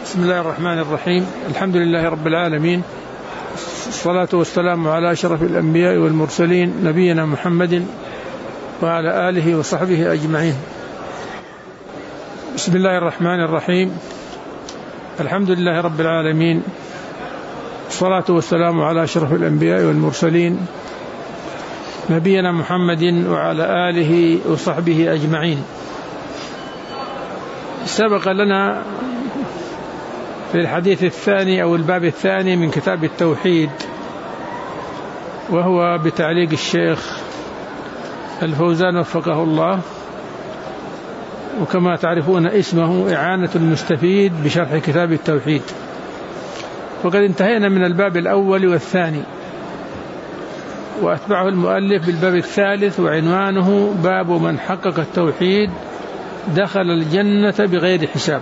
بسم الله الرحمن الرحيم. الحمد لله رب العالمين، الصلاة والسلام على أشرف الأنبياء والمرسلين نبينا محمد وعلى آله وصحبه أجمعين. بسم الله الرحمن الرحيم. الحمد لله رب العالمين، الصلاة والسلام على أشرف الأنبياء والمرسلين نبينا محمد وعلى آله وصحبه أجمعين. سبق لنا في الحديث الثاني أو الباب الثاني من كتاب التوحيد، وهو بتعليق الشيخ الفوزان وفقه الله، وكما تعرفون اسمه إعانة المستفيد بشرح كتاب التوحيد. وقد انتهينا من الباب الأول والثاني، وأتبعه المؤلف بالباب الثالث، وعنوانه باب من حقق التوحيد دخل الجنة بغير حساب.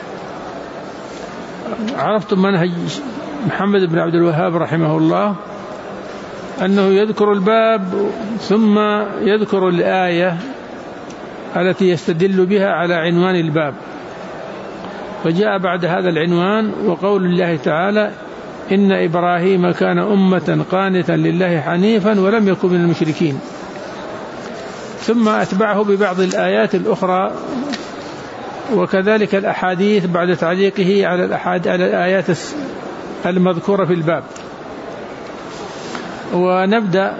عرفتم منهج محمد بن عبد الوهاب رحمه الله، أنه يذكر الباب ثم يذكر الآية التي يستدل بها على عنوان الباب. فجاء بعد هذا العنوان وقول الله تعالى: إن إبراهيم كان أمة قانتا لله حنيفا ولم يكن من المشركين. ثم أتبعه ببعض الآيات الأخرى، وكذلك الأحاديث بعد تعليقه على الآيات المذكورة في الباب. ونبدأ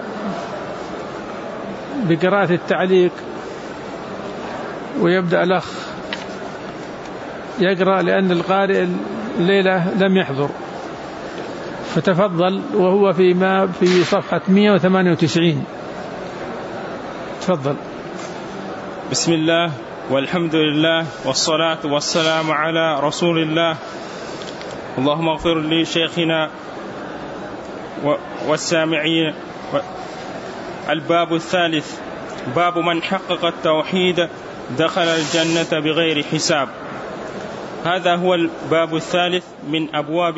بقراءة التعليق، ويبدأ الأخ يقرأ لأن القارئ الليلة لم يحضر، فتفضل. وهو في صفحة 198. تفضل. بسم الله والحمد لله والصلاة والسلام على رسول الله. اللهم اغفر لشيخنا والسامعين. الباب الثالث، باب من حقق التوحيد دخل الجنة بغير حساب. هذا هو الباب الثالث من أبواب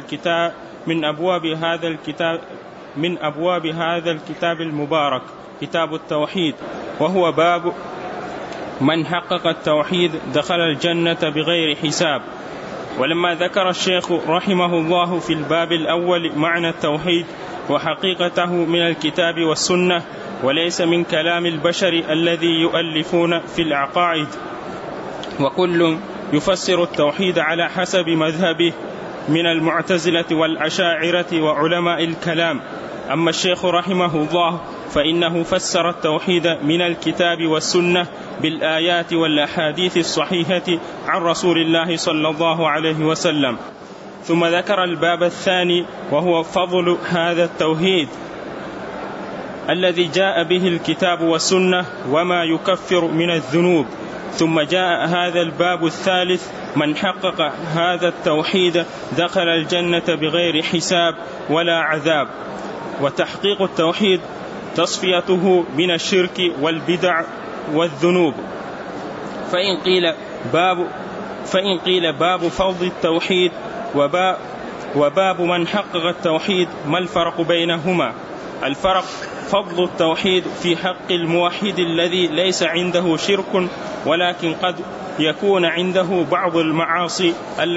هذا الكتاب المبارك، كتاب التوحيد، وهو باب من حقق التوحيد دخل الجنة بغير حساب. ولما ذكر الشيخ رحمه الله في الباب الأول معنى التوحيد وحقيقته من الكتاب والسنة، وليس من كلام البشر الذي يؤلفون في العقائد، وكل يفسر التوحيد على حسب مذهبه من المعتزلة والأشاعرة وعلماء الكلام. أما الشيخ رحمه الله فإنه فسر التوحيد من الكتاب والسنة بالآيات والأحاديث الصحيحة عن رسول الله صلى الله عليه وسلم. ثم ذكر الباب الثاني، وهو فضل هذا التوحيد الذي جاء به الكتاب والسنة وما يكفر من الذنوب. ثم جاء هذا الباب الثالث، من حقق هذا التوحيد دخل الجنة بغير حساب ولا عذاب. وتحقيق التوحيد تصفيته من الشرك والبدع والذنوب. فإن قيل باب فضل التوحيد وباب من حقق التوحيد، ما الفرق بينهما؟ الفرق فضل التوحيد في حق الموحد الذي ليس عنده شرك، ولكن قد يكون عنده بعض المعاصي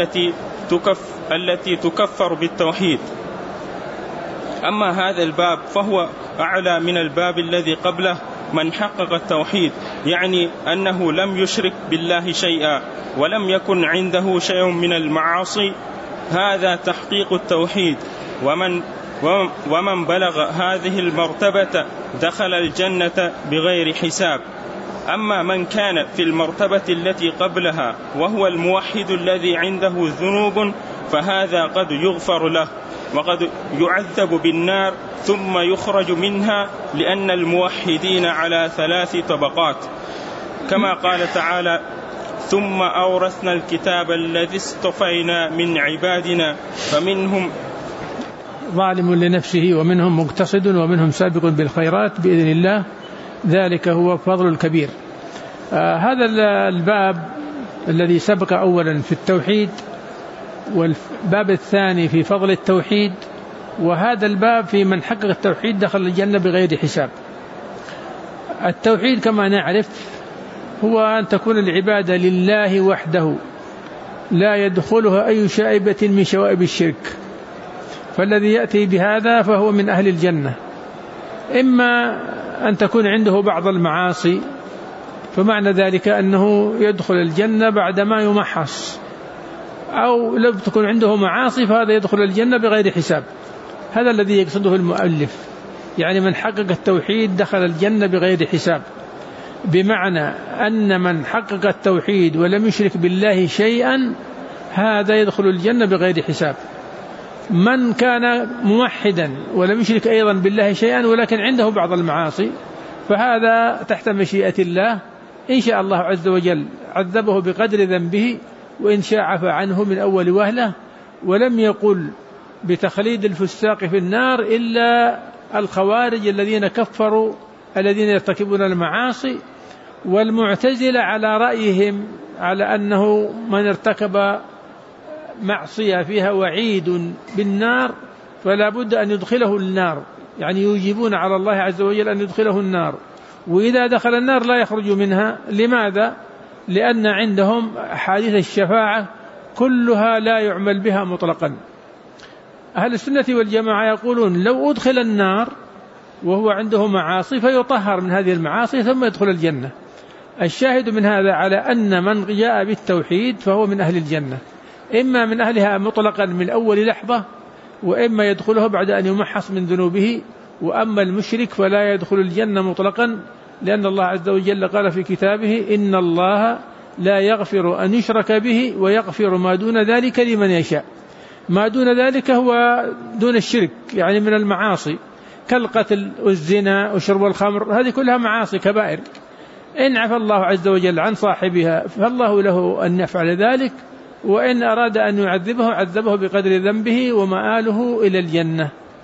التي تكفر بالتوحيد. أما هذا الباب فهو أعلى من الباب الذي قبله، من حقق التوحيد، يعني أنه لم يشرك بالله شيئا ولم يكن عنده شيء من المعاصي. هذا تحقيق التوحيد. ومن بلغ هذه المرتبة دخل الجنة بغير حساب. أما من كان في المرتبة التي قبلها وهو الموحد الذي عنده ذنوب، فهذا قد يغفر له وقد يعذب بالنار ثم يخرج منها، لأن الموحدين على 3 طبقات، كما قال تعالى: ثم أورثنا الكتاب الذي اصطفينا من عبادنا فمنهم ظالم لنفسه ومنهم مقتصد ومنهم سابق بالخيرات بإذن الله، ذلك هو فضل الكبير. هذا الباب الذي سبق أولا في التوحيد، والباب الثاني في فضل التوحيد، وهذا الباب في من حقق التوحيد دخل الجنة بغير حساب. التوحيد كما نعرف هو أن تكون العبادة لله وحده لا يدخلها أي شائبة من شوائب الشرك، فالذي يأتي بهذا فهو من أهل الجنة. إما أن تكون عنده بعض المعاصي، فمعنى ذلك أنه يدخل الجنة بعدما يمحص، أو لو تكون عنده معاصي فهذا يدخل الجنة بغير حساب. هذا الذي يقصده المؤلف، يعني من حقق التوحيد دخل الجنة بغير حساب، بمعنى أن من حقق التوحيد ولم يشرك بالله شيئا هذا يدخل الجنة بغير حساب. من كان موحدا ولم يشرك أيضا بالله شيئا ولكن عنده بعض المعاصي فهذا تحت مشيئة الله، إن شاء الله عز وجل عذبه بقدر ذنبه، وإن شاء عفى عنه من أول وهلة. ولم يقل بتخليد الفساق في النار إلا الخوارج الذين كفروا الذين يرتكبون المعاصي، والمعتزلة على رأيهم على أنه من ارتكب معصية فيها وعيد بالنار فلا بد أن يدخله النار، يعني يوجبون على الله عز وجل أن يدخله النار، وإذا دخل النار لا يخرج منها. لماذا؟ لأن عندهم أحاديث الشفاعة كلها لا يعمل بها مطلقا. أهل السنة والجماعة يقولون لو أدخل النار وهو عنده معاصي فيطهر من هذه المعاصي ثم يدخل الجنة. الشاهد من هذا على أن من جاء بالتوحيد فهو من أهل الجنة، إما من أهلها مطلقا من أول لحظة، وإما يدخله بعد أن يمحص من ذنوبه. وأما المشرك فلا يدخل الجنة مطلقا، لأن الله عز وجل قال في كتابه إن الله لا يغفر أن يشرك به ويغفر ما دون ذلك لمن يشاء. ما دون ذلك هو دون الشرك، يعني من المعاصي كالقتل والزنا وشرب الخمر، هذه كلها معاصي كبائر. إن عفى الله عز وجل عن صاحبها فالله له أن يفعل ذلك، وإن أراد أن يعذبه عذبه بقدر ذنبه ومآله إلى الجنة.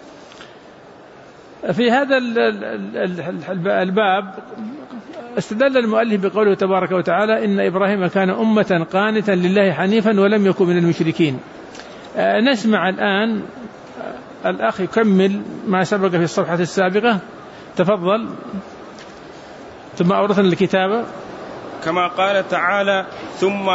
في هذا الباب استدل المؤلف بقوله تبارك وتعالى إن إبراهيم كان أمة قانتا لله حنيفا ولم يكن من المشركين. نسمع الآن الأخ يكمل ما سبق في الصفحة السابقة، تفضل. ثم أورثنا الكتاب كما قال تعالى ثم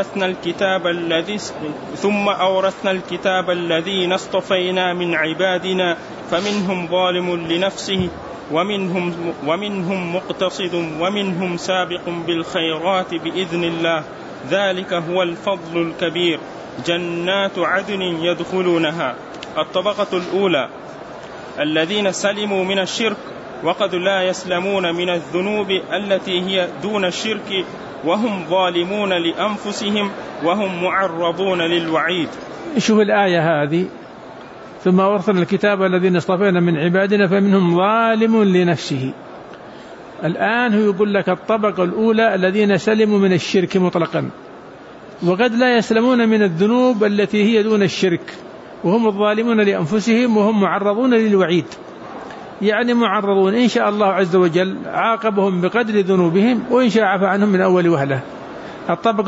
أورثنا الكتاب الذين اصطفينا من عبادنا فمنهم ظالم لنفسه ومنهم مقتصد ومنهم سابق بالخيرات بإذن الله ذلك هو الفضل الكبير جنات عدن يدخلونها. الطبقة الأولى الذين سلموا من الشرك وقد لا يسلمون من الذنوب التي هي دون الشرك وهم ظالمون لأنفسهم وهم معرضون للوعيد. شوف الآية هذه، ثم أورثنا الكتاب الذين اصطفينا من عبادنا فمنهم ظالم لنفسه. الآن هو يقول لك الطبقة الأولى الذين سلموا من الشرك مطلقا، وقد لا يسلمون من الذنوب التي هي دون الشرك وهم الظالمون لأنفسهم وهم معرضون للوعيد، يعني معرضون إن شاء الله عز وجل عاقبهم بقدر ذنوبهم وإن شاء عفى عنهم من أول وهلة. الطبقة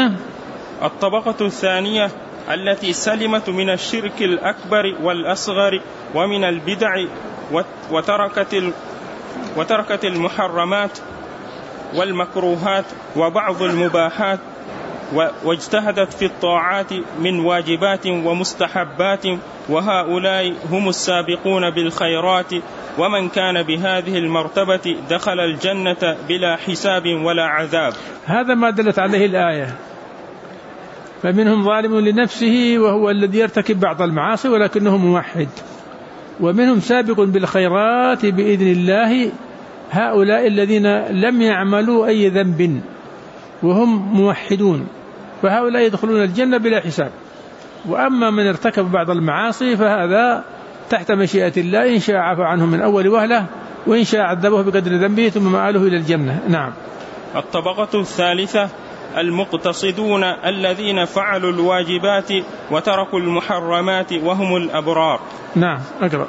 الثانية التي سلمت من الشرك الأكبر والأصغر ومن البدع وتركت المحرمات والمكروهات وبعض المباحات واجتهدت في الطاعات من واجبات ومستحبات، وهؤلاء هم السابقون بالخيرات، ومن كان بهذه المرتبة دخل الجنة بلا حساب ولا عذاب. هذا ما دلت عليه الآية، فمنهم ظالم لنفسه وهو الذي يرتكب بعض المعاصي ولكنه موحد، ومنهم سابق بالخيرات بإذن الله، هؤلاء الذين لم يعملوا أي ذنب وهم موحدون، فهؤلاء يدخلون الجنة بلا حساب. وأما من ارتكب بعض المعاصي فهذا تحت مشيئة الله، إن شاء عفى عنه من أول وهلة وإن شاء عذبه بقدر ذنبه ثم مآله إلى الجنة. نعم. الطبقة الثالثة المقتصدون الذين فعلوا الواجبات وتركوا المحرمات وهم الأبرار. نعم أقرأ.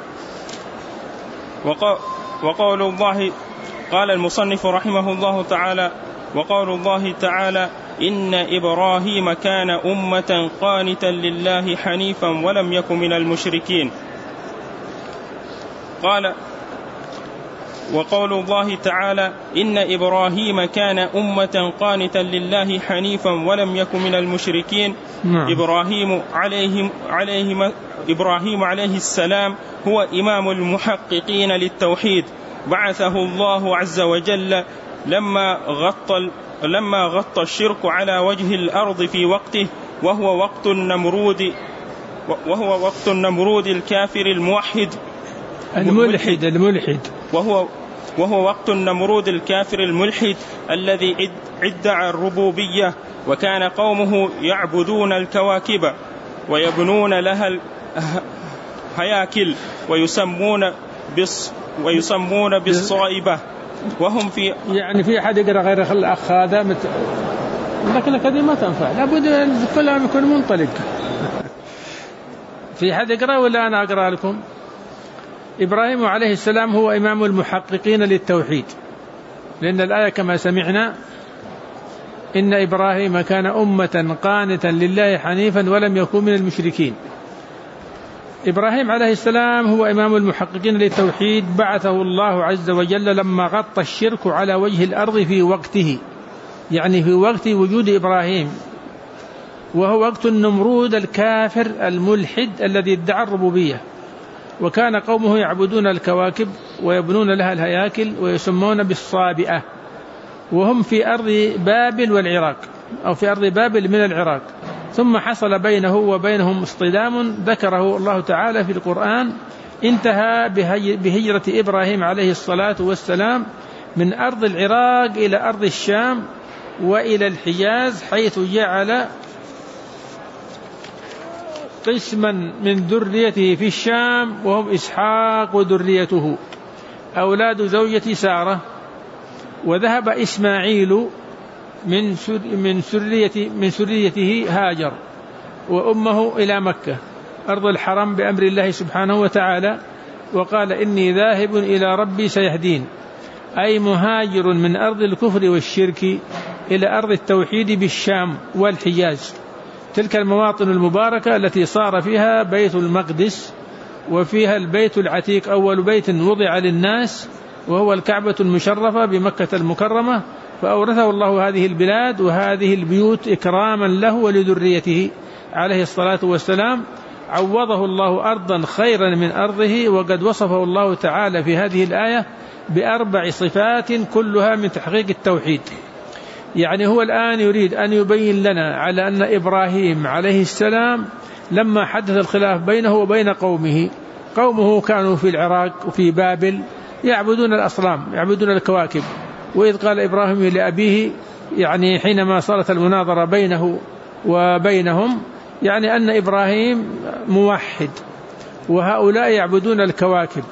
وقول الله قال المصنف رحمه الله تعالى وقول الله تعالى إن إبراهيم كان أمة قانتا لله حنيفا ولم يكن من المشركين. قال وقول الله تعالى إن إبراهيم كان أمة قانتا لله حنيفا ولم يكن من المشركين. إبراهيم عليه السلام هو إمام المحققين للتوحيد، بعثه الله عز وجل لما غطى الشرك على وجه الأرض في وقته، وهو وقت النمرود الكافر الموحد الملحد وهو وقت النمرود الكافر الملحد الذي ادعى الربوبية، وكان قومه يعبدون الكواكب ويبنون لها الهياكل ويسمون بالصائبة، وهم في في أحد يقرأ غير الأخ هذا لكن هذه ما تنفع، لابد أن كلام يكون منطلق. في أحد يقرأ ولا أنا أقرأ لكم؟ إبراهيم عليه السلام هو إمام المحققين للتوحيد، لأن الآية كما سمعنا إن إبراهيم كان أمة قانتا لله حنيفا ولم يكن من المشركين. إبراهيم عليه السلام هو إمام المحققين للتوحيد، بعثه الله عز وجل لما غطى الشرك على وجه الأرض في وقته، يعني في وقت وجود إبراهيم، وهو وقت النمرود الكافر الملحد الذي ادعى الربوبية، وكان قومه يعبدون الكواكب ويبنون لها الهياكل ويسمون بالصابئة، وهم في أرض بابل والعراق، أو في أرض بابل من العراق. ثم حصل بينه وبينهم اصطدام ذكره الله تعالى في القرآن، انتهى بهجرة إبراهيم عليه الصلاة والسلام من أرض العراق إلى أرض الشام وإلى الحجاز، حيث جعل قسما من ذريته في الشام وهم إسحاق وذريته أولاد زوجة سارة، وذهب إسماعيل من سريته هاجر وأمه إلى مكة أرض الحرم بأمر الله سبحانه وتعالى، وقال إني ذاهب إلى ربي سيهدين، أي مهاجر من أرض الكفر والشرك إلى أرض التوحيد بالشام والحجاز، تلك المواطن المباركة التي صار فيها بيت المقدس، وفيها البيت العتيق أول بيت وضع للناس، وهو الكعبة المشرفة بمكة المكرمة، فأورثه الله هذه البلاد وهذه البيوت إكراما له ولذريته عليه الصلاة والسلام. عوضه الله أرضا خيرا من أرضه، وقد وصفه الله تعالى في هذه الآية ب4 صفات كلها من تحقيق التوحيد. يعني هو الآن يريد أن يبين لنا على أن إبراهيم عليه السلام لما حدث الخلاف بينه وبين قومه كانوا في العراق وفي بابل يعبدون الأصنام، يعبدون الكواكب. وإذ قال إبراهيم لأبيه، يعني حينما صارت المناظرة بينه وبينهم، يعني أن إبراهيم موحد وهؤلاء يعبدون الكواكب.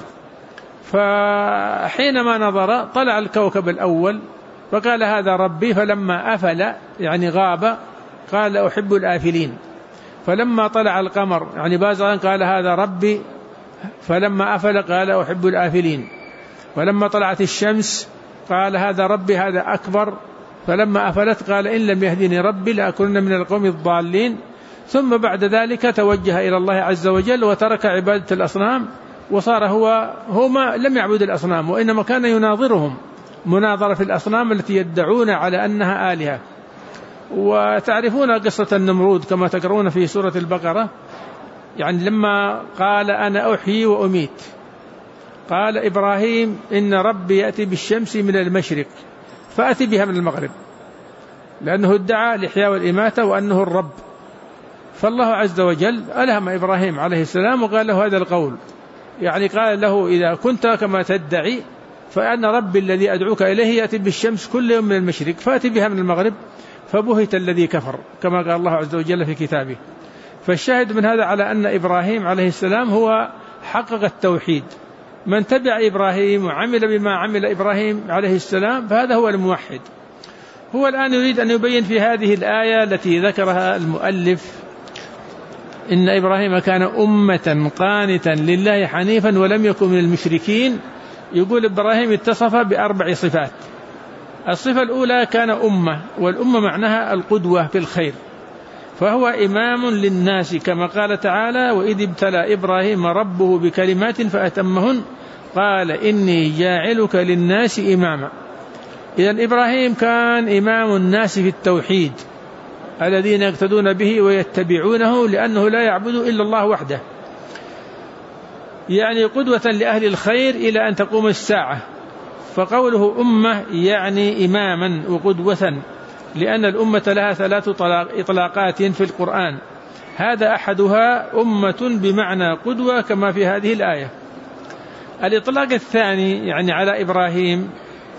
فحينما نظر طلع الكوكب الأول فقال هذا ربي، فلما أفل يعني غاب قال أحب الآفلين. فلما طلع القمر يعني بازغا قال هذا ربي، فلما أفل قال أحب الآفلين. فلما طلعت الشمس قال هذا ربي هذا أكبر، فلما أفلت قال إن لم يهدني ربي لأكونن من القوم الضالين. ثم بعد ذلك توجه إلى الله عز وجل وترك عبادة الأصنام، وصار هو ما لم يعبد الأصنام، وإنما كان يناظرهم مناظرة في الأصنام التي يدعون على أنها آلهة. وتعرفون قصة النمرود كما تقرؤون في سورة البقرة، يعني لما قال أنا أحيي وأميت، قال إبراهيم إن ربي يأتي بالشمس من المشرق فأتي بها من المغرب، لأنه ادعى الإحياء والإماتة وأنه الرب. فالله عز وجل ألهم إبراهيم عليه السلام وقال له هذا القول، يعني قال له إذا كنت كما تدعي فأن ربي الذي أدعوك إليه يأتي بالشمس كل يوم من المشرق فأتي بها من المغرب، فبهت الذي كفر كما قال الله عز وجل في كتابه. فالشاهد من هذا على أن إبراهيم عليه السلام هو حقق التوحيد. من تبع إبراهيم وعمل بما عمل إبراهيم عليه السلام فهذا هو الموحد. هو الآن يريد أن يبين في هذه الآية التي ذكرها المؤلف إن إبراهيم كان أمة قانتا لله حنيفا ولم يكن من المشركين. يقول إبراهيم اتصف ب4 صفات. الصفة الأولى كان أمة، والأمة معناها القدوة في الخير، فهو إمام للناس كما قال تعالى وإذ ابتلى إبراهيم ربه بكلمات فأتمهن قال إني جاعلك للناس إماما. إذن إبراهيم كان إمام الناس في التوحيد الذين يقتدون به ويتبعونه، لأنه لا يعبد إلا الله وحده، يعني قدوة لأهل الخير إلى أن تقوم الساعة. فقوله أمة يعني إماما وقدوة، لأن الأمة لها 3 إطلاقات في القرآن، هذا أحدها أمة بمعنى قدوة كما في هذه الآية. الإطلاق الثاني يعني على إبراهيم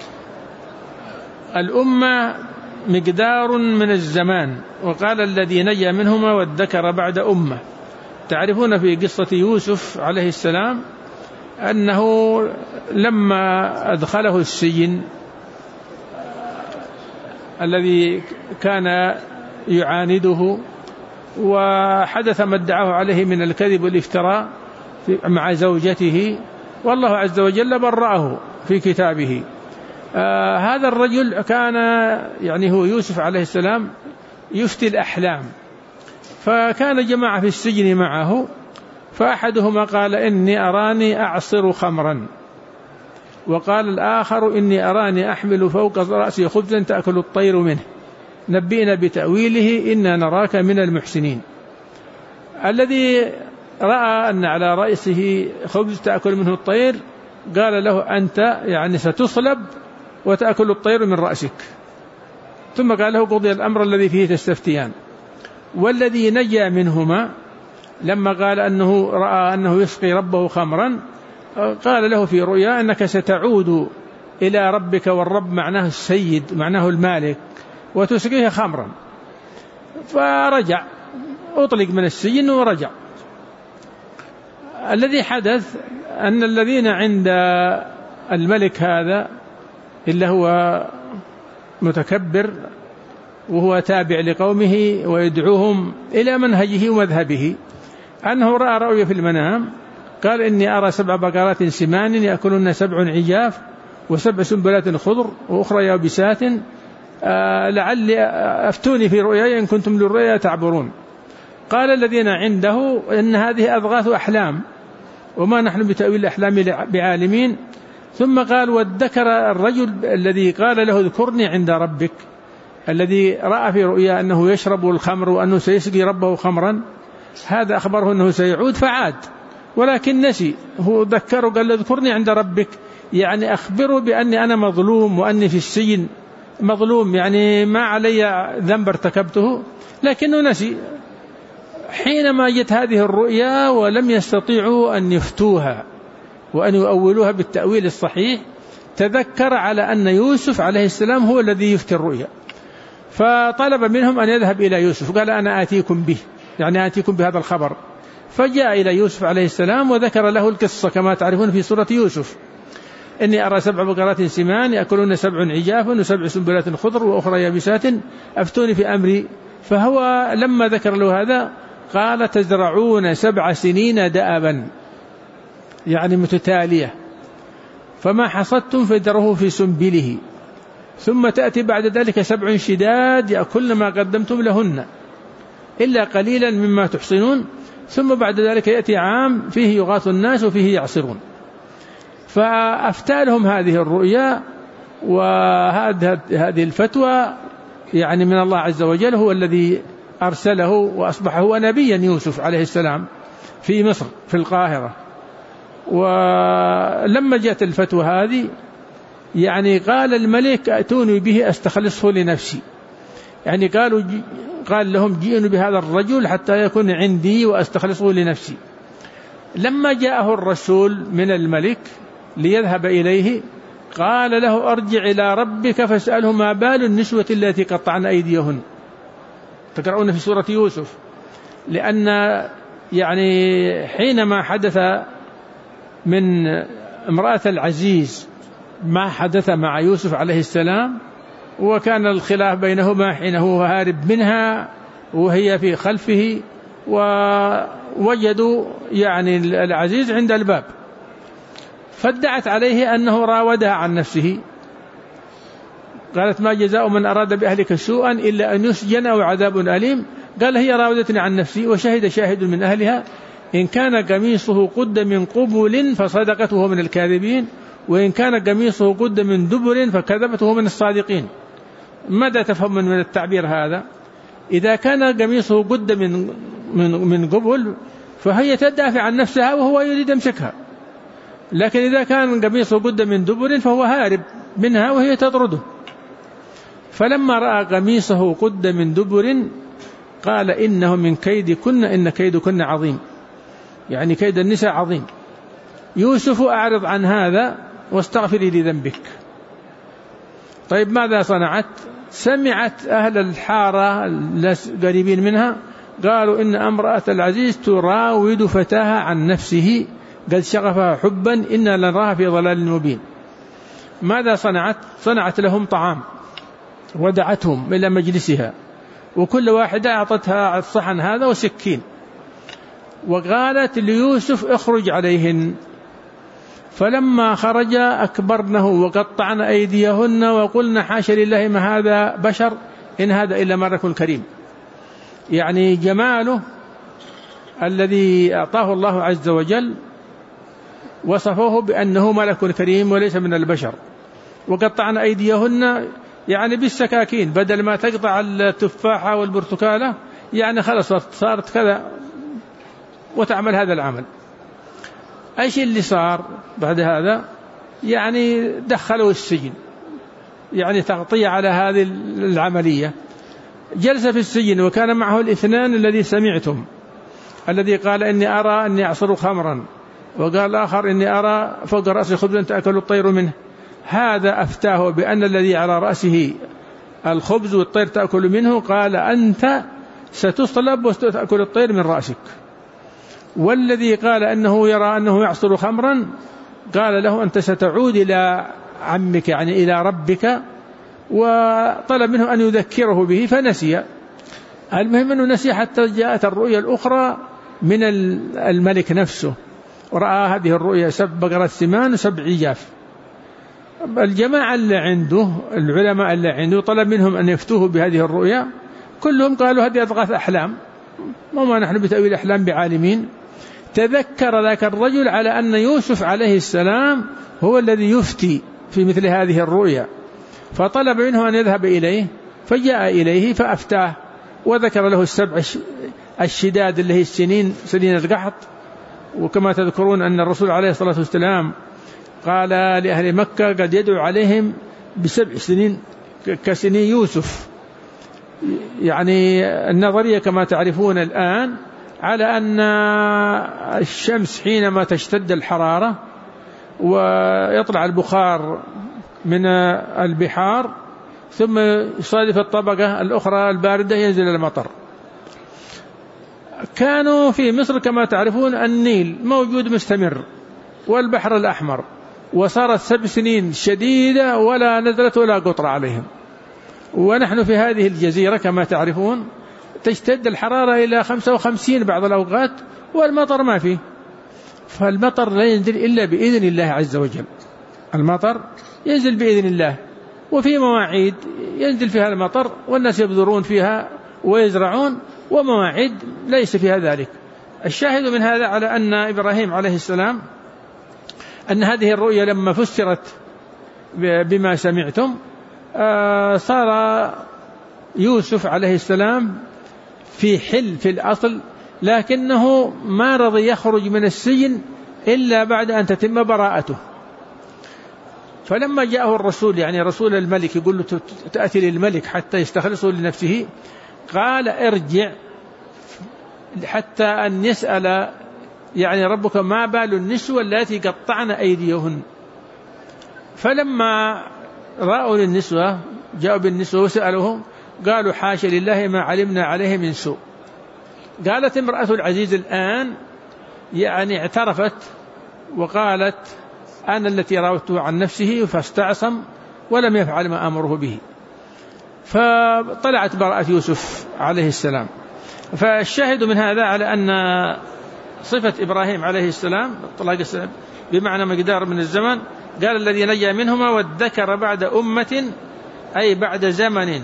الأمة مقدار من الزمان، وقال الذي نجا منهما وادكر بعد أمة. تعرفون في قصة يوسف عليه السلام أنه لما أدخله السجن الذي كان يعانده وحدث ما ادعاه عليه من الكذب والافتراء مع زوجته، والله عز وجل برأه في كتابه. هذا الرجل كان يعني هو يوسف عليه السلام يفتي الأحلام، فكان جماعة في السجن معه، فأحدهما قال إني أراني أعصر خمرا، وقال الآخر إني أراني أحمل فوق رأسي خبزا تأكل الطير منه، نبئنا بتأويله إنا نراك من المحسنين. الذي رأى أن على رأسه خبز تأكل منه الطير قال له أنت يعني ستصلب وتأكل الطير من رأسك، ثم قال له قضي الأمر الذي فيه تستفتيان. والذي نجا منهما لما قال أنه رأى أنه يسقي ربه خمرا قال له في رؤيا أنك ستعود إلى ربك، والرب معناه السيد معناه المالك، وتسقيه خمرا. فرجع، أطلق من السجن ورجع. الذي حدث أن الذين عند الملك هذا إلا هو متكبر وهو تابع لقومه ويدعوهم إلى منهجه ومذهبه، أنه رأى رؤيا في المنام قال إني أرى 7 بقرات سمان يأكلن 7 عجاف و7 سنبلات خضر وأخرى يابسات لعلي أفتوني في رؤياي إن كنتم للرؤيا تعبرون. قال الذين عنده إن هذه أضغاث أحلام وما نحن بتأويل الأحلام بعالمين. ثم قال وادكر الرجل الذي قال له اذكرني عند ربك، الذي رأى في رؤيا أنه يشرب الخمر وأنه سيسقي ربه خمرا، هذا أخبره أنه سيعود فعاد، ولكن نسي. هو ذكره قال له اذكرني عند ربك، يعني أخبره بأني أنا مظلوم وأني في السجن مظلوم، يعني ما علي ذنب ارتكبته، لكنه نسي. حينما جت هذه الرؤيا ولم يستطيعوا أن يفتوها وأن يؤولوها بالتأويل الصحيح، تذكر على أن يوسف عليه السلام هو الذي يفتي الرؤيا، فطلب منهم أن يذهب إلى يوسف، قال أنا آتيكم به، يعني آتيكم بهذا الخبر. فجاء إلى يوسف عليه السلام وذكر له القصة كما تعرفون في سورة يوسف، إني أرى 7 بقرات سمان يأكلون 7 عجاف و7 سنبلات خضر وأخرى يابسات أفتوني في أمري. فهو لما ذكر له هذا قال تزرعون 7 سنين دأبا، يعني متتالية، فما حصدتم فذروه في سنبله، ثم تأتي بعد ذلك 7 شداد يأكلن ما قدمتم لهن إلا قليلا مما تحصنون، ثم بعد ذلك يأتي عام فيه يغاث الناس وفيه يعصرون. فأفتى لهم هذه الرؤيا، وهذه الفتوى يعني من الله عز وجل، هو الذي أرسله وأصبح هو نبيا يوسف عليه السلام في مصر في القاهرة. ولما جاءت الفتوى هذه يعني قال الملك أتوني به أستخلصه لنفسي، يعني قال لهم جئنوا بهذا الرجل حتى يكون عندي وأستخلصه لنفسي. لما جاءه الرسول من الملك ليذهب إليه قال له أرجع إلى ربك فاسأله ما بال النسوة التي قطعن أيديهن، تقرؤون في سورة يوسف. لأن يعني حينما حدث من امرأة العزيز ما حدث مع يوسف عليه السلام، وكان الخلاف بينهما حين هو هارب منها وهي في خلفه، ووجدوا يعني العزيز عند الباب، فادعت عليه أنه راودها عن نفسه. قالت ما جزاء من أراد بأهلك سوءا إلا أن يسجن أو عذاب أليم. قال هي راودتني عن نفسي وشهد شاهد من أهلها إن كان قميصه قد من قبل فصدقته من الكاذبين، وإن كان قميصه قد من دبر فكذبته من الصادقين. ماذا تفهم من التعبير هذا؟ إذا كان قميصه قد من قبل فهي تدافع عن نفسها وهو يريد يمسكها، لكن إذا كان قميصه قد من دبر فهو هارب منها وهي تطرده. فلما رأى قميصه قد من دبر قال إنه من كيدكن، إن كيدكن عظيم، يعني كيد النساء عظيم. يوسف أعرض عن هذا واستغفري لذنبك. طيب ماذا صنعت؟ سمعت أهل الحارة القريبين منها قالوا إن امرأة العزيز تراود فتاها عن نفسه قد شغفها حبا إنا لنراها في ضلال مبين. ماذا صنعت؟ صنعت لهم طعام ودعتهم إلى مجلسها، وكل واحدة أعطتها الصحن هذا وسكين، وقالت ليوسف اخرج عليهن. فلما خرج أكبرنه وقطعن أيديهن وقلن حاشا لله ما هذا بشر إن هذا إلا ملك كريم. يعني جماله الذي أعطاه الله عز وجل وصفوه بأنه ملك كريم وليس من البشر. وقطعن أيديهن يعني بالسكاكين، بدل ما تقطع التفاحة والبرتقالة يعني خلص صارت كذا وتعمل هذا العمل. أيش اللي صار بعد هذا؟ يعني دخلوا السجن، يعني تغطية على هذه العملية. جلس في السجن وكان معه الاثنان الذي سمعتم، الذي قال إني أرى أني أعصر خمرا، وقال الآخر إني أرى فوق رأسي خبزا تأكل الطير منه. هذا أفتاه بأن الذي على رأسه الخبز والطير تأكل منه قال أنت ستصلب وستأكل الطير من رأسك. والذي قال أنه يرى أنه يعصر خمرا قال له أنت ستعود إلى عمك يعني إلى ربك، وطلب منه أن يذكره به فنسي. المهم أنه نسي حتى جاءت الرؤيا الأخرى من الملك نفسه، ورأى هذه الرؤيا 7 بقرات سمان و7 عجاف. الجماعة اللي عنده العلماء اللي عنده طلب منهم أن يفتوه بهذه الرؤيا، كلهم قالوا هذه أضغاث أحلام، وما نحن بتأويل أحلام بعالمين. تذكر ذاك الرجل على أن يوسف عليه السلام هو الذي يفتي في مثل هذه الرؤيا، فطلب منه أن يذهب إليه، فجاء إليه فأفتاه وذكر له 7 الشداد اللي هي سنين القحط. وكما تذكرون أن الرسول عليه الصلاة والسلام قال لأهل مكة قد يدعو عليهم ب7 سنين كسنين يوسف. يعني النظرية كما تعرفون الآن على أن الشمس حينما تشتد الحرارة ويطلع البخار من البحار ثم يصادف الطبقة الأخرى الباردة ينزل المطر. كانوا في مصر كما تعرفون النيل موجود مستمر والبحر الأحمر، وصارت 7 سنين شديدة ولا نزلت ولا قطرة عليهم. ونحن في هذه الجزيرة كما تعرفون تشتد الحرارة إلى 55 بعض الأوقات والمطر ما فيه. فالمطر لا ينزل إلا بإذن الله عز وجل، المطر ينزل بإذن الله، وفي مواعيد ينزل فيها المطر والناس يبذرون فيها ويزرعون، ومواعيد ليس فيها ذلك. الشاهد من هذا على أن إبراهيم عليه السلام أن هذه الرؤيا لما فسرت بما سمعتم صار يوسف عليه السلام في حل في الأصل، لكنه ما رضي يخرج من السجن إلا بعد أن تتم براءته. فلما جاءه الرسول يعني رسول الملك يقول له تأتي للملك حتى يستخلصه لنفسه، قال ارجع حتى أن يسأل يعني ربك ما بال النسوة التي قطعن أيديهن. فلما رأوا للنسوة جاءوا بالنسوة وسألوهم قالوا حاشا لله ما علمنا عليه من سوء. قالت امرأة العزيز الآن يعني اعترفت وقالت أنا التي راودته عن نفسه فاستعصم ولم يفعل ما أمره به. فطلعت براءة يوسف عليه السلام. فالشاهد من هذا على أن صفة إبراهيم عليه السلام طلاق بمعنى مقدار من الزمن. قال الذي نجا منهما وادكر بعد أمة أي بعد زمن،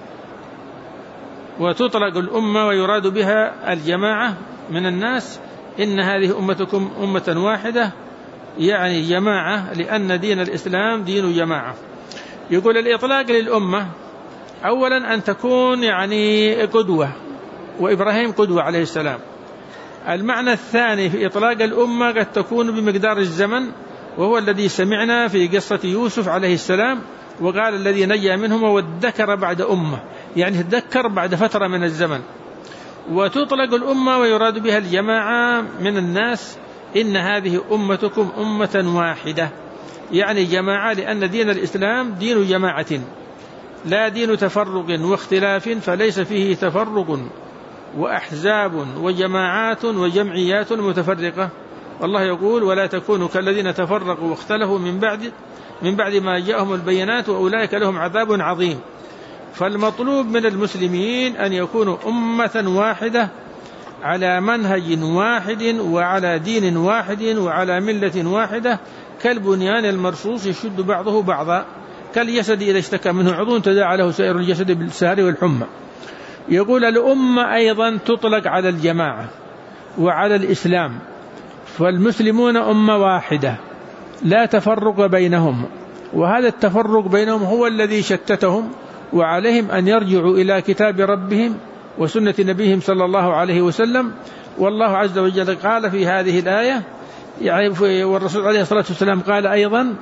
وتطلق الأمة ويراد بها الجماعة من الناس إن هذه أمتكم أمة واحدة، يعني جماعة، لأن دين الإسلام دين جماعة. يقول الإطلاق للأمة أولا أن تكون يعني قدوة، وإبراهيم قدوة عليه السلام. المعنى الثاني في إطلاق الأمة قد تكون بمقدار الزمن، وهو الذي سمعنا في قصة يوسف عليه السلام، وقال الذي نجا منهم وادكر بعد أمة، يعني تذكر بعد فترة من الزمن. وتطلق الأمة ويراد بها الجماعة من الناس، إن هذه أمتكم أمة واحدة، يعني جماعة، لأن دين الإسلام دين جماعة لا دين تفرق واختلاف، فليس فيه تفرق وأحزاب وجماعات وجمعيات متفرقة. والله يقول ولا تكونوا كالذين تفرقوا واختلفوا من بعد ما جاءهم البينات وأولئك لهم عذاب عظيم. فالمطلوب من المسلمين أن يكونوا أمة واحدة على منهج واحد وعلى دين واحد وعلى ملة واحدة، كالبنيان المرصوص يشد بعضه بعضا، كالجسد إذا اشتكى منه عضو تداعى له سائر الجسد بالسهر والحمى. يقول الأمة أيضا تطلق على الجماعة وعلى الإسلام، فالمسلمون أمة واحدة لا تفرق بينهم، وهذا التفرق بينهم هو الذي شتتهم، وعليهم أن يرجعوا إلى كتاب ربهم وسنة نبيهم صلى الله عليه وسلم. والله عز وجل قال في هذه الآية، يعني والرسول عليه الصلاة والسلام قال أيضا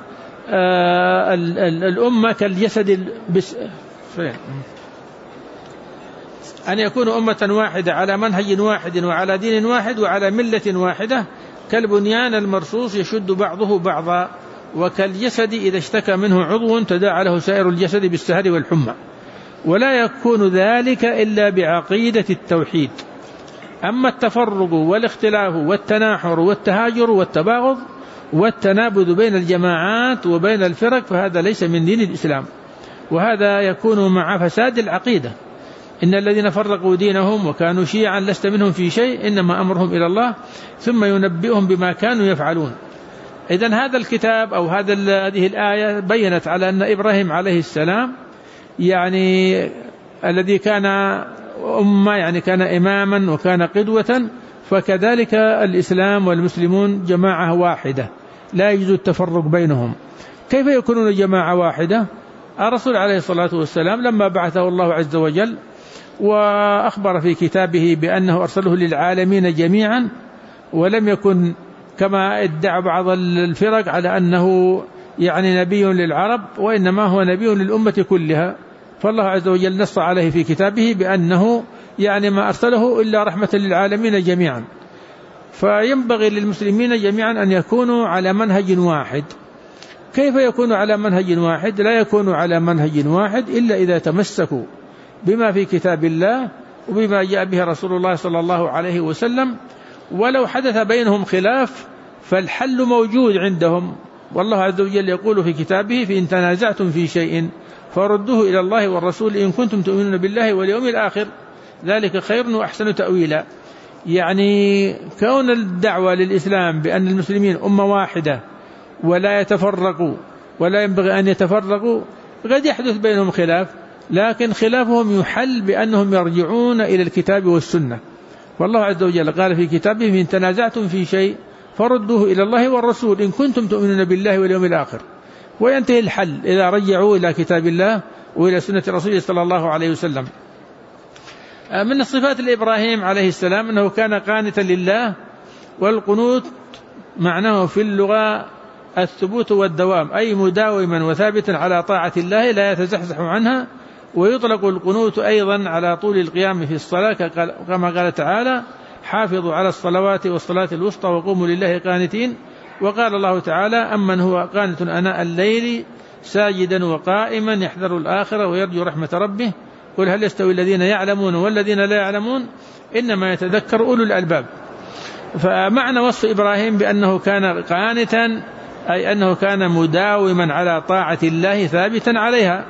الأمة كالجسد أن يكونوا أمة واحدة على منهج واحد وعلى دين واحد وعلى ملة واحدة، كالبنيان المرصوص يشد بعضه بعضا، وكالجسد إذا اشتكى منه عضو تداعى له سائر الجسد بالسهر والحمى. ولا يكون ذلك إلا بعقيدة التوحيد. أما التفرق والاختلاف والتناحر والتهاجر والتباغض والتنابذ بين الجماعات وبين الفرق فهذا ليس من دين الإسلام، وهذا يكون مع فساد العقيدة. إن الذين فرقوا دينهم وكانوا شيعا لست منهم في شيء، إنما أمرهم إلى الله ثم ينبئهم بما كانوا يفعلون. إذن هذا الكتاب أو هذه الآية بيّنت على أن إبراهيم عليه السلام يعني الذي كان أمة، يعني كان إماما وكان قدوة، فكذلك الإسلام والمسلمون جماعة واحدة لا يجوز التفرق بينهم. كيف يكونون جماعة واحدة؟ الرسول عليه الصلاة والسلام لما بعثه الله عز وجل وأخبر في كتابه بأنه أرسله للعالمين جميعا، ولم يكن كما ادعى بعض الفرق على أنه يعني نبي للعرب، وإنما هو نبي للأمة كلها. فالله عز وجل نص عليه في كتابه بأنه يعني ما أرسله إلا رحمة للعالمين جميعا. فينبغي للمسلمين جميعا أن يكونوا على منهج واحد. كيف يكونوا على منهج واحد؟ لا يكونوا على منهج واحد إلا إذا تمسكوا بما في كتاب الله وبما جاء به رسول الله صلى الله عليه وسلم. ولو حدث بينهم خلاف فالحل موجود عندهم، والله عز وجل يقول في كتابه فإن تنازعتم في شيء فردوه إلى الله والرسول إن كنتم تؤمنون بالله واليوم الآخر ذلك خير وأحسن تأويلا. يعني كون الدعوة للإسلام بأن المسلمين أمة واحدة ولا يتفرقوا ولا ينبغي أن يتفرقوا، قد يحدث بينهم خلاف، لكن خلافهم يحل بأنهم يرجعون إلى الكتاب والسنة. والله عز وجل قال في كتابه فإن تنازعتم في شيء فردوه إلى الله والرسول إن كنتم تؤمنون بالله واليوم الآخر، وينتهي الحل إذا رجعوا إلى كتاب الله وإلى سنة رسوله صلى الله عليه وسلم. من الصفات لإبراهيم عليه السلام أنه كان قانتا لله، والقنوت معناه في اللغة الثبوت والدوام، أي مداوما وثابتا على طاعة الله لا يتزحزح عنها. ويطلق القنوت أيضا على طول القيام في الصلاة كما قال تعالى حافظوا على الصلوات والصلاة الوسطى وقوموا لله قانتين. وقال الله تعالى أمن هو قانت أناء الليل ساجدا وقائما يحذر الآخرة ويرجو رحمة ربه قل هل يستوي الذين يعلمون والذين لا يعلمون إنما يتذكر أولو الألباب. فمعنى وصف إبراهيم بأنه كان قانتا أي أنه كان مداوما على طاعة الله ثابتا عليها،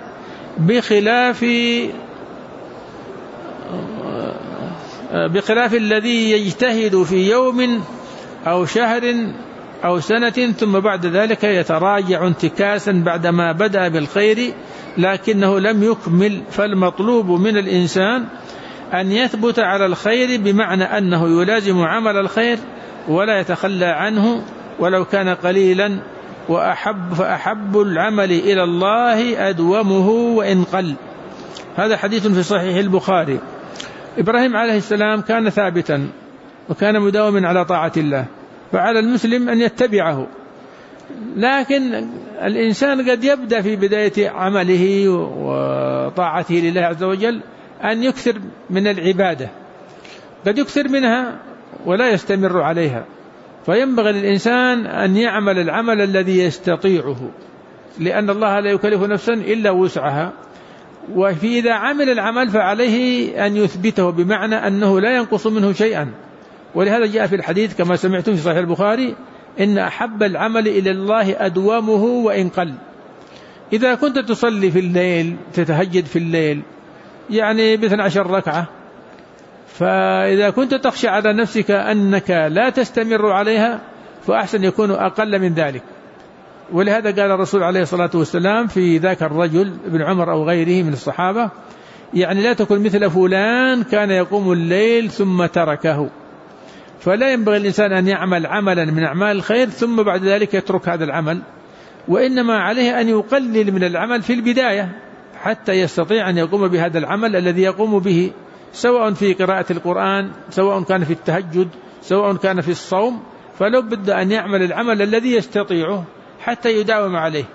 بخلاف الذي يجتهد في يوم أو شهر أو سنة ثم بعد ذلك يتراجع انتكاسا بعدما بدأ بالخير لكنه لم يكمل. فالمطلوب من الإنسان أن يثبت على الخير، بمعنى أنه يلازم عمل الخير ولا يتخلى عنه ولو كان قليلا، فأحب العمل إلى الله أدومه وإن قل. هذا حديث في صحيح البخاري. إبراهيم عليه السلام كان ثابتا وكان مداوما على طاعة الله، فعلى المسلم أن يتبعه. لكن الإنسان قد يبدأ في بداية عمله وطاعته لله عز وجل أن يكثر من العبادة، قد يكثر منها ولا يستمر عليها، فينبغي للإنسان أن يعمل العمل الذي يستطيعه، لأن الله لا يكلف نفسا إلا وسعها. وإذا عمل العمل فعليه أن يثبته، بمعنى أنه لا ينقص منه شيئا. ولهذا جاء في الحديث كما سمعتم في صحيح البخاري: إن أحب العمل إلى الله أدومه وإن قل. إذا كنت تصلي في الليل، تتهجد في الليل يعني ب12 ركعة، فإذا كنت تخشى على نفسك أنك لا تستمر عليها فأحسن يكون أقل من ذلك. ولهذا قال الرسول عليه الصلاة والسلام في ذاك الرجل ابن عمر أو غيره من الصحابة: يعني لا تكن مثل فلان كان يقوم الليل ثم تركه. فلا ينبغي الإنسان أن يعمل عملا من أعمال الخير ثم بعد ذلك يترك هذا العمل، وإنما عليه أن يقلل من العمل في البداية حتى يستطيع أن يقوم بهذا العمل الذي يقوم به، سواء في قراءة القرآن، سواء كان في التهجد، سواء كان في الصوم، فلو بد أن يعمل العمل الذي يستطيعه حتى يداوم عليه.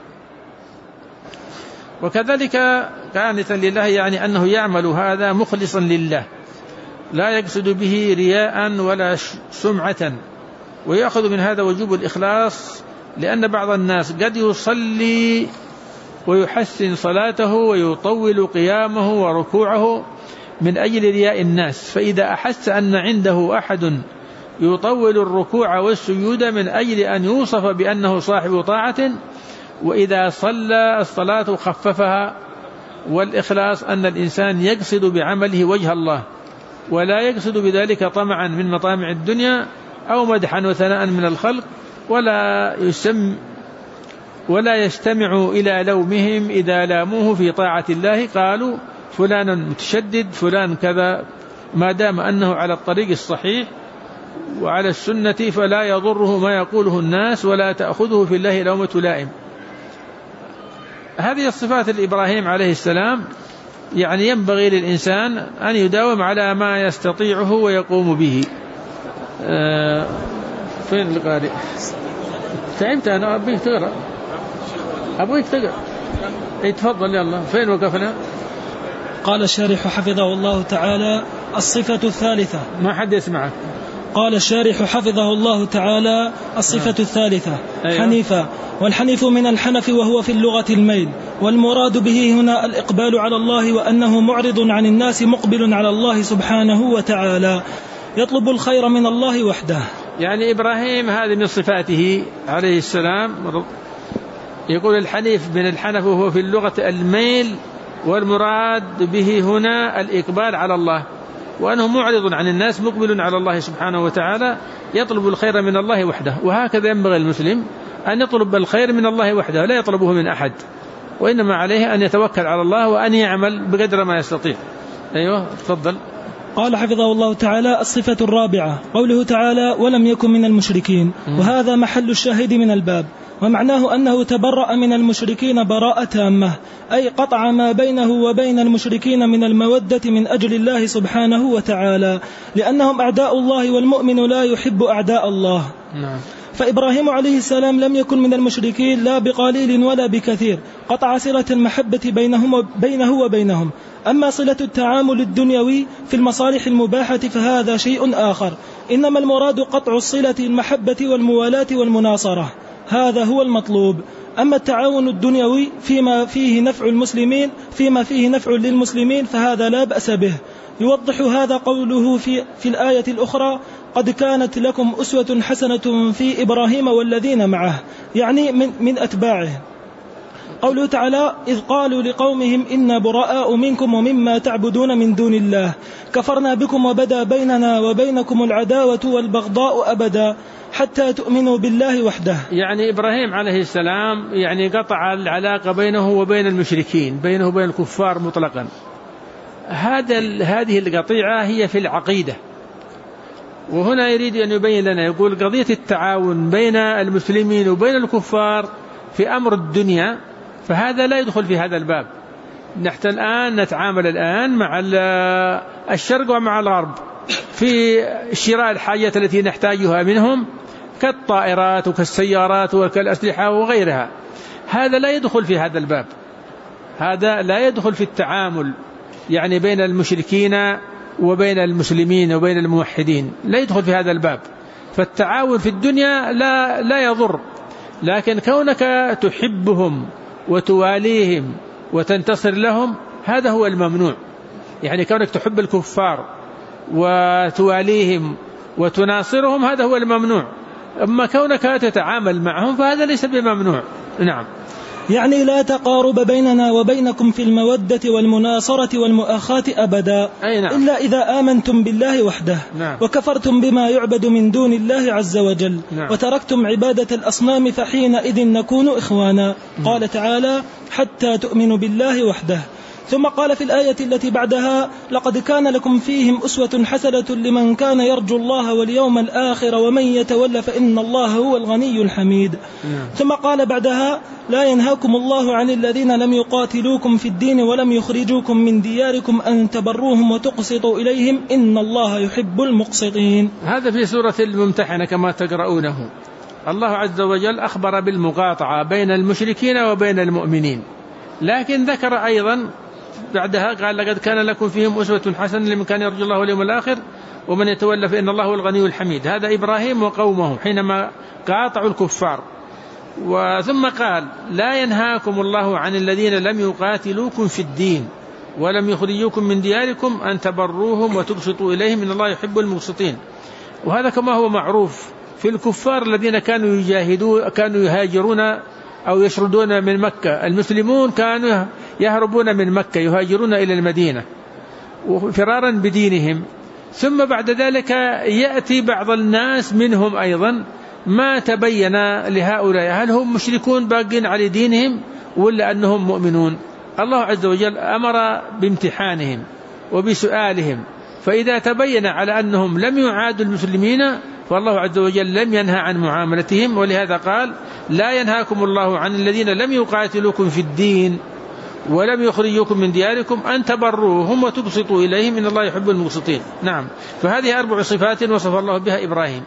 وكذلك قانتا لله، يعني أنه يعمل هذا مخلصا لله، لا يقصد به رياء ولا سمعة. ويأخذ من هذا وجوب الإخلاص، لأن بعض الناس قد يصلي ويحسن صلاته ويطول قيامه وركوعه من أجل رياء الناس، فإذا أحس أن عنده أحد يطول الركوع والسجود من أجل أن يوصف بأنه صاحب طاعة، وإذا صلى الصلاة خففها. والإخلاص أن الإنسان يقصد بعمله وجه الله، ولا يقصد بذلك طمعا من مطامع الدنيا أو مدحا وثناء من الخلق، ولا يستمع إلى لومهم إذا لاموه في طاعة الله، قالوا فلان متشدد، فلان كذا، ما دام أنه على الطريق الصحيح وعلى السنة فلا يضره ما يقوله الناس، ولا تأخذه في الله لومة لائم. هذه الصفات الإبراهيم عليه السلام، يعني ينبغي للإنسان أن يداوم على ما يستطيعه ويقوم به. فين القارئ؟ تعبت أنا، أبيك تقرأ، أبوك تقرأ. تفضل يلا، فين وقفنا؟ قال الشارح حفظه الله تعالى: الصفة الثالثة. ما حد يسمعك. قال الشارح حفظه الله تعالى: الصفة الثالثة. أيوة. حنيفا. والحنيف من الحنف وهو في اللغة الميل، والمراد به هنا الإقبال على الله، وأنه معرض عن الناس مقبل على الله سبحانه وتعالى، يطلب الخير من الله وحده. يعني إبراهيم هذه من صفاته عليه السلام. يقول الحنيف من الحنف وهو في اللغة الميل، والمراد به هنا الإقبال على الله، وأنه معرض عن الناس مقبل على الله سبحانه وتعالى، يطلب الخير من الله وحده. وهكذا ينبغي المسلم أن يطلب الخير من الله وحده، لا يطلبه من أحد، وإنما عليه أن يتوكل على الله وأن يعمل بقدر ما يستطيع. أيوة تفضل. قال حفظه الله تعالى: الصفة الرابعة، قوله تعالى: ولم يكن من المشركين. وهذا محل الشاهد من الباب، ومعناه أنه تبرأ من المشركين براءة تامة، أي قطع ما بينه وبين المشركين من المودة من أجل الله سبحانه وتعالى، لأنهم أعداء الله، والمؤمن لا يحب أعداء الله. فإبراهيم عليه السلام لم يكن من المشركين لا بقليل ولا بكثير، قطع صلة المحبة بينه وبينهم. أما صلة التعامل الدنيوي في المصالح المباحة فهذا شيء آخر، إنما المراد قطع الصلة المحبة والموالاة والمناصرة، هذا هو المطلوب. أما التعاون الدنيوي فيما فيه نفع للمسلمين فهذا لا بأس به. يوضح هذا قوله في الآية الأخرى: قد كانت لكم أسوة حسنة في إبراهيم والذين معه، يعني من أتباعه. قوله تعالى: إذ قالوا لقومهم إنا براء منكم ومما تعبدون من دون الله كفرنا بكم وبدا بيننا وبينكم العداوة والبغضاء أبدا حتى تؤمنوا بالله وحده. يعني إبراهيم عليه السلام يعني قطع العلاقة بينه وبين المشركين، بينه وبين الكفار مطلقا. هذه القطيعة هي في العقيدة، وهنا يريد أن يبين لنا، يقول قضية التعاون بين المسلمين وبين الكفار في أمر الدنيا فهذا لا يدخل في هذا الباب. نحن الآن نتعامل الآن مع الشرق ومع الغرب في شراء الحاجات التي نحتاجها منهم كالطائرات وكالسيارات وكالأسلحة وغيرها، هذا لا يدخل في هذا الباب، هذا لا يدخل في التعامل يعني بين المشركين وبين المسلمين وبين الموحدين، لا يدخل في هذا الباب. فالتعاون في الدنيا لا يضر، لكن كونك تحبهم وتواليهم وتنتصر لهم هذا هو الممنوع. يعني كونك تحب الكفار وتواليهم وتناصرهم هذا هو الممنوع، أما كونك تتعامل معهم فهذا ليس بممنوع. نعم. يعني لا تقارب بيننا وبينكم في المودة والمناصرة والمؤاخاة أبدا. نعم. إلا إذا آمنتم بالله وحده. نعم. وكفرتم بما يعبد من دون الله عز وجل. نعم. وتركتم عبادة الأصنام فحينئذ نكون إخوانا. قال تعالى حتى تؤمنوا بالله وحده. ثم قال في الآية التي بعدها لقد كان لكم فيهم أسوة حسنة لمن كان يرجو الله واليوم الآخر ومن يتولى فإن الله هو الغني الحميد. ثم قال بعدها لا ينهاكم الله عن الذين لم يقاتلوكم في الدين ولم يخرجوكم من دياركم أن تبروهم وتقسطوا إليهم إن الله يحب المقسطين. هذا في سورة الممتحنة كما تقرؤونه. الله عز وجل أخبر بالمقاطعة بين المشركين وبين المؤمنين، لكن ذكر أيضا بعدها قال لقد كان لكم فيهم أسوة حسنة لمن كان يرجو الله واليوم الآخر ومن يتولى فإن الله هو الغني الحميد. هذا إبراهيم وقومه حينما قاطعوا الكفار. وثم قال لا ينهاكم الله عن الذين لم يقاتلوكم في الدين ولم يخرجوكم من دياركم أن تبروهم وتقسطوا إليهم إن الله يحب المقسطين. وهذا كما هو معروف في الكفار الذين كانوا يهاجرون أو يشردون من مكة. المسلمون كانوا يهربون من مكة يهاجرون إلى المدينة فرارا بدينهم، ثم بعد ذلك يأتي بعض الناس منهم أيضا ما تبين لهؤلاء هل هم مشركون باقين على دينهم ولا أنهم مؤمنون. الله عز وجل أمر بامتحانهم وبسؤالهم، فإذا تبين على أنهم لم يعادوا المسلمين فالله عز وجل لم ينهى عن معاملتهم. ولهذا قال لا ينهاكم الله عن الذين لم يقاتلوكم في الدين ولم يخرجوكم من دياركم أن تبروهم وتقسطوا إليهم إن الله يحب المقسطين. نعم. فهذه 4 صفات وصف الله بها إبراهيم.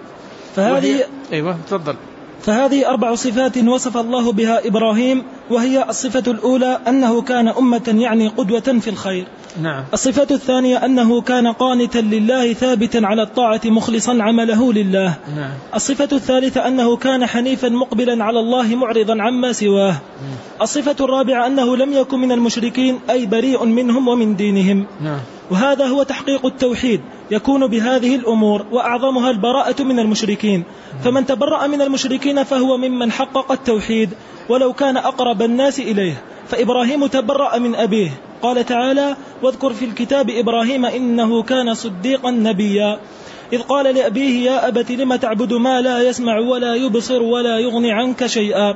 فهذه 4 صفات وصف الله بها إبراهيم، وهي الصفة الأولى أنه كان أمة يعني قدوة في الخير. نعم. الصفة الثانية أنه كان قانتا لله ثابتا على الطاعة مخلصا عمله لله. نعم. الصفة الثالثة أنه كان حنيفا مقبلا على الله معرضا عما سواه. الصفة الرابعة أنه لم يكن من المشركين أي بريء منهم ومن دينهم. نعم. وهذا هو تحقيق التوحيد، يكون بهذه الأمور وأعظمها البراءة من المشركين. فمن تبرأ من المشركين فهو ممن حقق التوحيد ولو كان أقرب الناس إليه. فإبراهيم تبرأ من أبيه، قال تعالى واذكر في الكتاب إبراهيم إنه كان صديقا نبيا إذ قال لأبيه يا أبت لم تعبد ما لا يسمع ولا يبصر ولا يغني عنك شيئا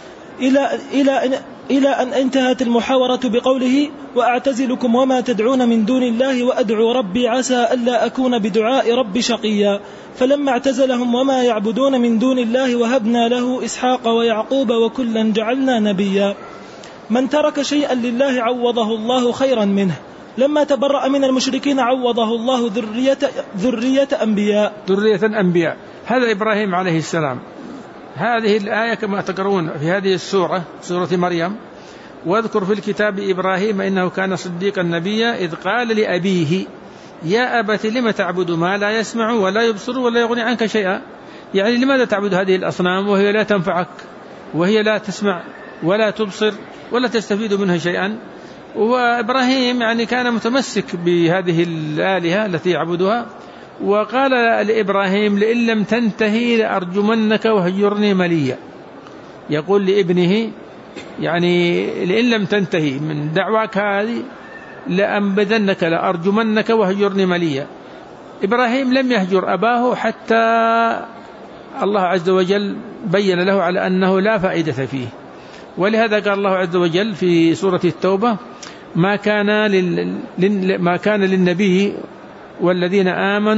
إلى أن انتهت المحاورة بقوله وأعتزلكم وما تدعون من دون الله وأدعو ربي عسى ألا أكون بدعاء ربي شقيا. فلما اعتزلهم وما يعبدون من دون الله وهبنا له إسحاق ويعقوب وكلا جعلنا نبيا. من ترك شيئا لله عوضه الله خيرا منه. لما تبرأ من المشركين عوضه الله ذرية أنبياء. هذا إبراهيم عليه السلام. هذه الآية كما تقرؤون في هذه السورة، سورة مريم، واذكر في الكتاب إبراهيم إنه كان صديقا نبيا إذ قال لأبيه يا أبت لم تعبد ما لا يسمع ولا يبصر ولا يغني عنك شيئا. يعني لماذا تعبد هذه الأصنام وهي لا تنفعك وهي لا تسمع ولا تبصر ولا تستفيد منها شيئا. وإبراهيم يعني كان متمسك بهذه الآلهة التي يعبدها، وقال لإبراهيم لئن لم تنتهي لأرجمنك وهجرني مليا. يقول لابنه يعني لئن لم تنتهي من دعواك هذه لأنبذنك لأرجمنك وهجرني مليا. إبراهيم لم يهجر أباه حتى الله عز وجل بين له على أنه لا فائدة فيه. ولهذا قال الله عز وجل في سورة التوبة ما كان للنبي والذين آمنوا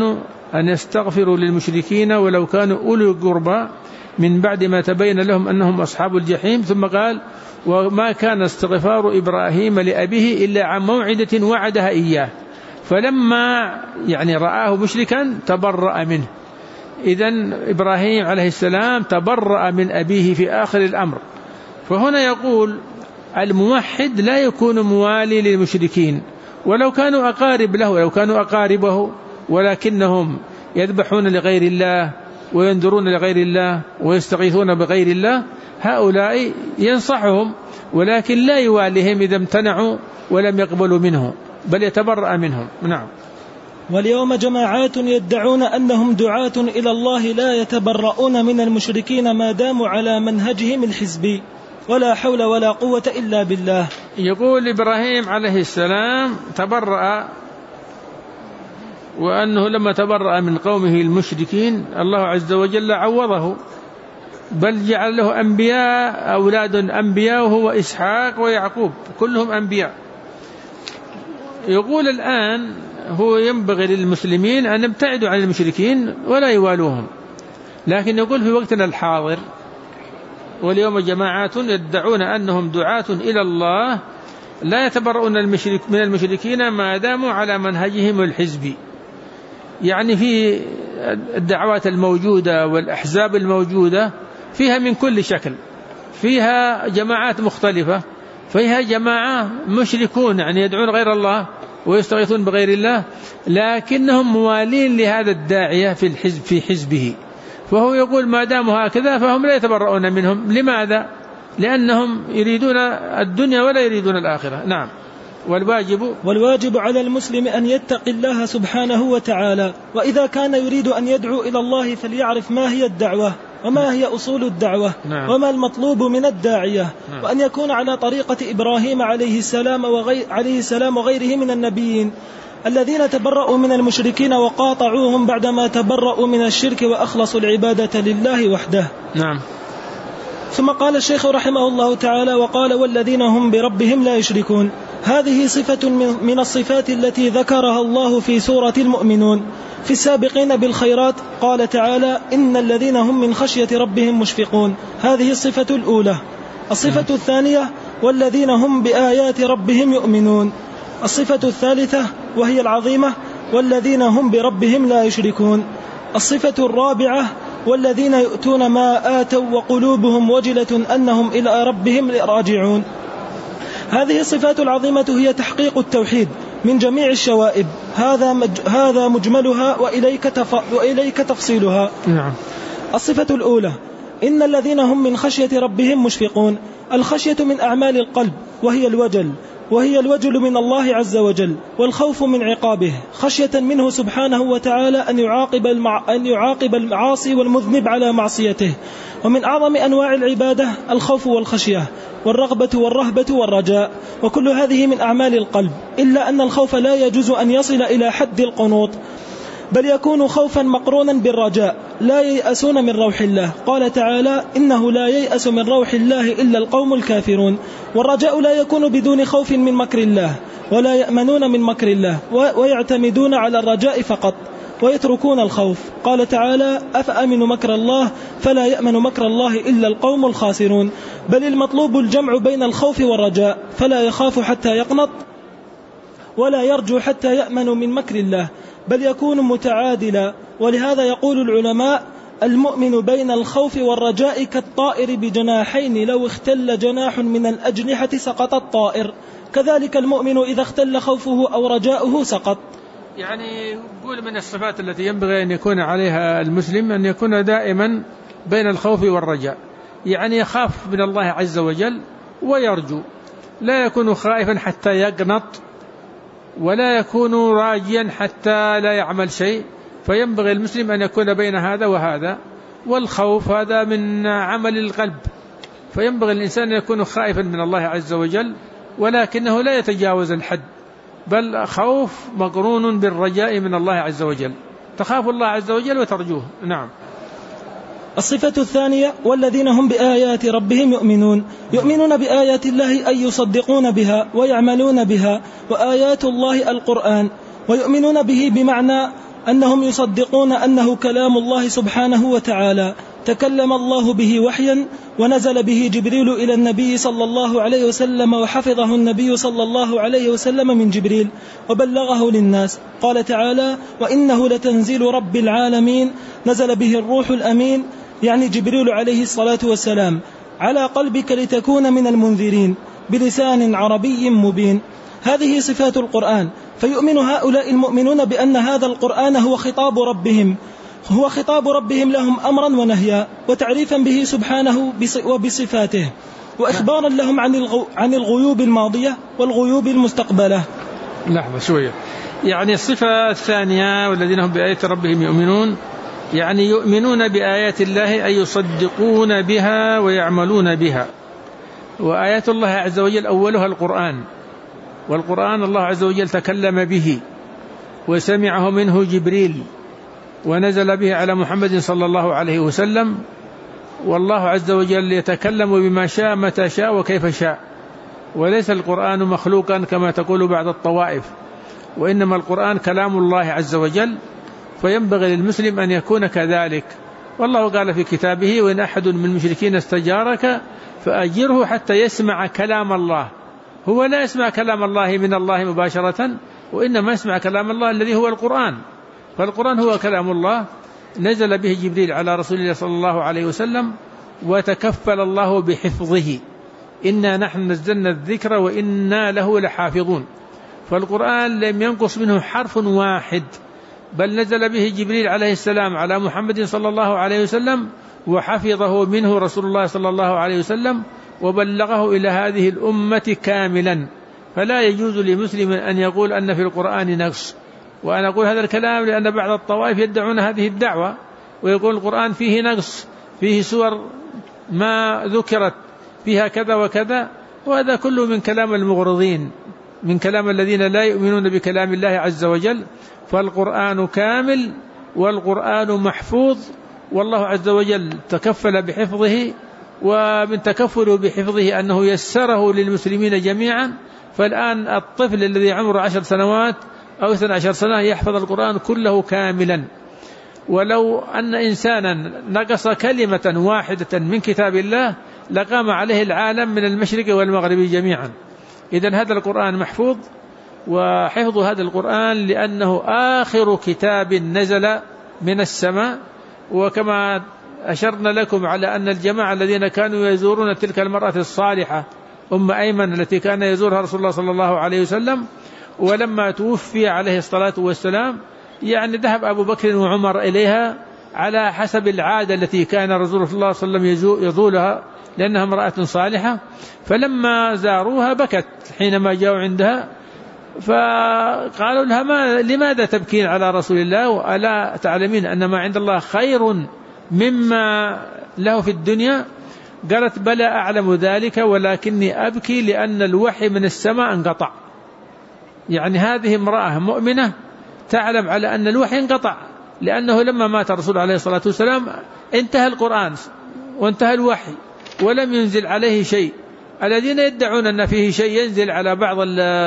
أن يستغفروا للمشركين ولو كانوا أولي القربى من بعد ما تبين لهم أنهم أصحاب الجحيم. ثم قال وما كان استغفار إبراهيم لأبيه إلا عن موعدة وعدها إياه، فلما رآه مشركا تبرأ منه. إذن إبراهيم عليه السلام تبرأ من أبيه في آخر الأمر. فهنا يقول الموحد لا يكون موالي للمشركين ولو كانوا أقارب له ولو كانوا أقاربه، ولكنهم يذبحون لغير الله وينذرون لغير الله ويستغيثون بغير الله، هؤلاء ينصحهم ولكن لا يواليهم إذا امتنعوا ولم يقبلوا منه، بل يتبرأ منهم. نعم. واليوم جماعات يدعون أنهم دعاة إلى الله لا يتبرؤون من المشركين ما داموا على منهجهم الحزبي، ولا حول ولا قوة إلا بالله. يقول إبراهيم عليه السلام تبرأ، وأنه لما تبرأ من قومه المشركين الله عز وجل عوضه، بل جعل له أنبياء، أولاد أنبياء، وهو إسحاق ويعقوب كلهم أنبياء. يقول الآن هو ينبغي للمسلمين أن يبتعدوا عن المشركين ولا يوالوهم، لكن يقول في وقتنا الحاضر واليوم جماعات يدعون أنهم دعاة إلى الله لا يتبرؤون من المشركين ما داموا على منهجهم الحزبي. في الدعوات الموجودة والأحزاب الموجودة فيها من كل شكل، فيها جماعات مختلفة، فيها جماعة مشركون يدعون غير الله ويستغيثون بغير الله، لكنهم موالين لهذا الداعية في حزبه. فهو يقول ما داموا هكذا فهم لا يتبرؤون منهم. لماذا؟ لأنهم يريدون الدنيا ولا يريدون الآخرة. نعم. والواجب على المسلم أن يتقي الله سبحانه وتعالى، وإذا كان يريد أن يدعو إلى الله فليعرف ما هي الدعوة وما هي أصول الدعوة. نعم. وما المطلوب من الداعية. نعم. وأن يكون على طريقة إبراهيم عليه السلام وغيره من النبيين الذين تبرؤوا من المشركين وقاطعوهم بعدما تبرؤوا من الشرك وأخلصوا العبادة لله وحده. نعم. ثم قال الشيخ رحمه الله تعالى وقال والذين هم بربهم لا يشركون. هذه صفة من الصفات التي ذكرها الله في سورة المؤمنون في السابقين بالخيرات. قال تعالى إن الذين هم من خشية ربهم مشفقون. هذه الصفة الأولى. الصفة الثانية والذين هم بآيات ربهم يؤمنون. الصفة الثالثة وهي العظيمة والذين هم بربهم لا يشركون. الصفة الرابعة والذين يؤتون ما آتوا وقلوبهم وجلة أنهم إلى ربهم راجعون. هذه الصفات العظيمة هي تحقيق التوحيد من جميع الشوائب. هذا مجملها وإليك تفصيلها. نعم. الصفة الأولى إن الذين هم من خشية ربهم مشفقون. الخشية من أعمال القلب وهي الوجل من الله عز وجل، والخوف من عقابه خشية منه سبحانه وتعالى أن يعاقب المعاصي والمذنب على معصيته. ومن أعظم أنواع العبادة الخوف والخشية والرغبة والرهبة والرجاء، وكل هذه من أعمال القلب، إلا أن الخوف لا يجوز أن يصل إلى حد القنوط، بل يكون خوفا مقرونا بالرجاء. لا ييأسون من روح الله. قال تعالى إنه لا ييأس من روح الله إلا القوم الكافرون. والرجاء لا يكون بدون خوف من مكر الله، ولا يأمنون من مكر الله ويعتمدون على الرجاء فقط ويتركون الخوف. قال تعالى أفأمنوا مكر الله فلا يأمن مكر الله إلا القوم الخاسرون. بل المطلوب الجمع بين الخوف والرجاء، فلا يخاف حتى يقنط ولا يرجو حتى يأمن من مكر الله، بل يكون متعادلا. ولهذا يقول العلماء المؤمن بين الخوف والرجاء كالطائر بجناحين، لو اختل جناح من الأجنحة سقط الطائر. كذلك المؤمن إذا اختل خوفه أو رجاؤه سقط. يقول من الصفات التي ينبغي أن يكون عليها المسلم أن يكون دائما بين الخوف والرجاء، يخاف من الله عز وجل ويرجو، لا يكون خائفا حتى يقنط، ولا يكون راجيا حتى لا يعمل شيء. فينبغي المسلم أن يكون بين هذا وهذا. والخوف هذا من عمل القلب، فينبغي الإنسان أن يكون خائفا من الله عز وجل، ولكنه لا يتجاوز الحد، بل خوف مقرون بالرجاء من الله عز وجل، تخاف الله عز وجل وترجوه. نعم. الصفة الثانية والذين هم بآيات ربهم يؤمنون بآيات الله أي يصدقون بها ويعملون بها. وآيات الله القرآن، ويؤمنون به بمعنى أنهم يصدقون أنه كلام الله سبحانه وتعالى تكلم الله به وحيا، ونزل به جبريل إلى النبي صلى الله عليه وسلم، وحفظه النبي صلى الله عليه وسلم من جبريل وبلغه للناس. قال تعالى: وإنه لتنزيل رب العالمين نزل به الروح الأمين، يعني جبريل عليه الصلاة والسلام، على قلبك لتكون من المنذرين بلسان عربي مبين. هذه صفات القرآن. فيؤمن هؤلاء المؤمنون بأن هذا القرآن هو خطاب ربهم لهم أمرا ونهيا، وتعريفا به سبحانه وبصفاته، وإخبارا لهم عن الغيوب الماضية والغيوب المستقبلة. لحظة شوية، يعني الصفة الثانية والذين هم بآيات ربهم يؤمنون، يعني يؤمنون بآيات الله أي يصدقون بها ويعملون بها. وآيات الله عز وجل أولها القرآن، والقرآن الله عز وجل تكلم به وسمعه منه جبريل ونزل به على محمد صلى الله عليه وسلم، والله عز وجل يتكلم بما شاء متى شاء وكيف شاء، وليس القرآن مخلوقا كما تقول بعض الطوائف، وإنما القرآن كلام الله عز وجل، فينبغي للمسلم أن يكون كذلك. والله قال في كتابه: وإن أحد من المشركين استجارك فأجره حتى يسمع كلام الله. هو لا يسمع كلام الله من الله مباشرة، وإنما يسمع كلام الله الذي هو القرآن. فالقرآن هو كلام الله، نزل به جبريل على رسول الله صلى الله عليه وسلم، وتكفل الله بحفظه: إنا نحن نزلنا الذكر وإنا له لحافظون. فالقرآن لم ينقص منه حرف واحد، بل نزل به جبريل عليه السلام على محمد صلى الله عليه وسلم، وحفظه منه رسول الله صلى الله عليه وسلم، وبلغه إلى هذه الأمة كاملا. فلا يجوز لمسلم أن يقول أن في القرآن نقص. وأنا أقول هذا الكلام لأن بعض الطوائف يدعون هذه الدعوة، ويقول القرآن فيه نقص، فيه سور ما ذكرت فيها كذا وكذا، وهذا كله من كلام المغرضين، من كلام الذين لا يؤمنون بكلام الله عز وجل. فالقرآن كامل والقرآن محفوظ، والله عز وجل تكفل بحفظه، ومن تكفله بحفظه أنه يسره للمسلمين جميعا. فالآن الطفل الذي عمره 10 سنوات أو 12 سنة يحفظ القرآن كله كاملا، ولو أن إنسانا نقص كلمة واحدة من كتاب الله لقام عليه العالم من المشرق والمغرب جميعا. إذن هذا القرآن محفوظ، وحفظ هذا القرآن لأنه آخر كتاب نزل من السماء. وكما أشرنا لكم على أن الجماعة الذين كانوا يزورون تلك المرأة الصالحة أم أيمن التي كان يزورها رسول الله صلى الله عليه وسلم، ولما توفي عليه الصلاة والسلام يعني ذهب أبو بكر وعمر إليها على حسب العادة التي كان رسول الله صلى الله عليه وسلم يزولها، لأنها امرأة صالحة. فلما زاروها بكت حينما جاءوا عندها، فقالوا لها: لماذا تبكين على رسول الله؟ وألا تعلمين أن ما عند الله خير مما له في الدنيا؟ قالت: بلى أعلم ذلك، ولكني أبكي لأن الوحي من السماء انقطع. يعني هذه امرأة مؤمنة تعلم على أن الوحي انقطع، لأنه لما مات الرسول عليه الصلاة والسلام انتهى القرآن وانتهى الوحي ولم ينزل عليه شيء. الذين يدعون أن فيه شيء ينزل على بعض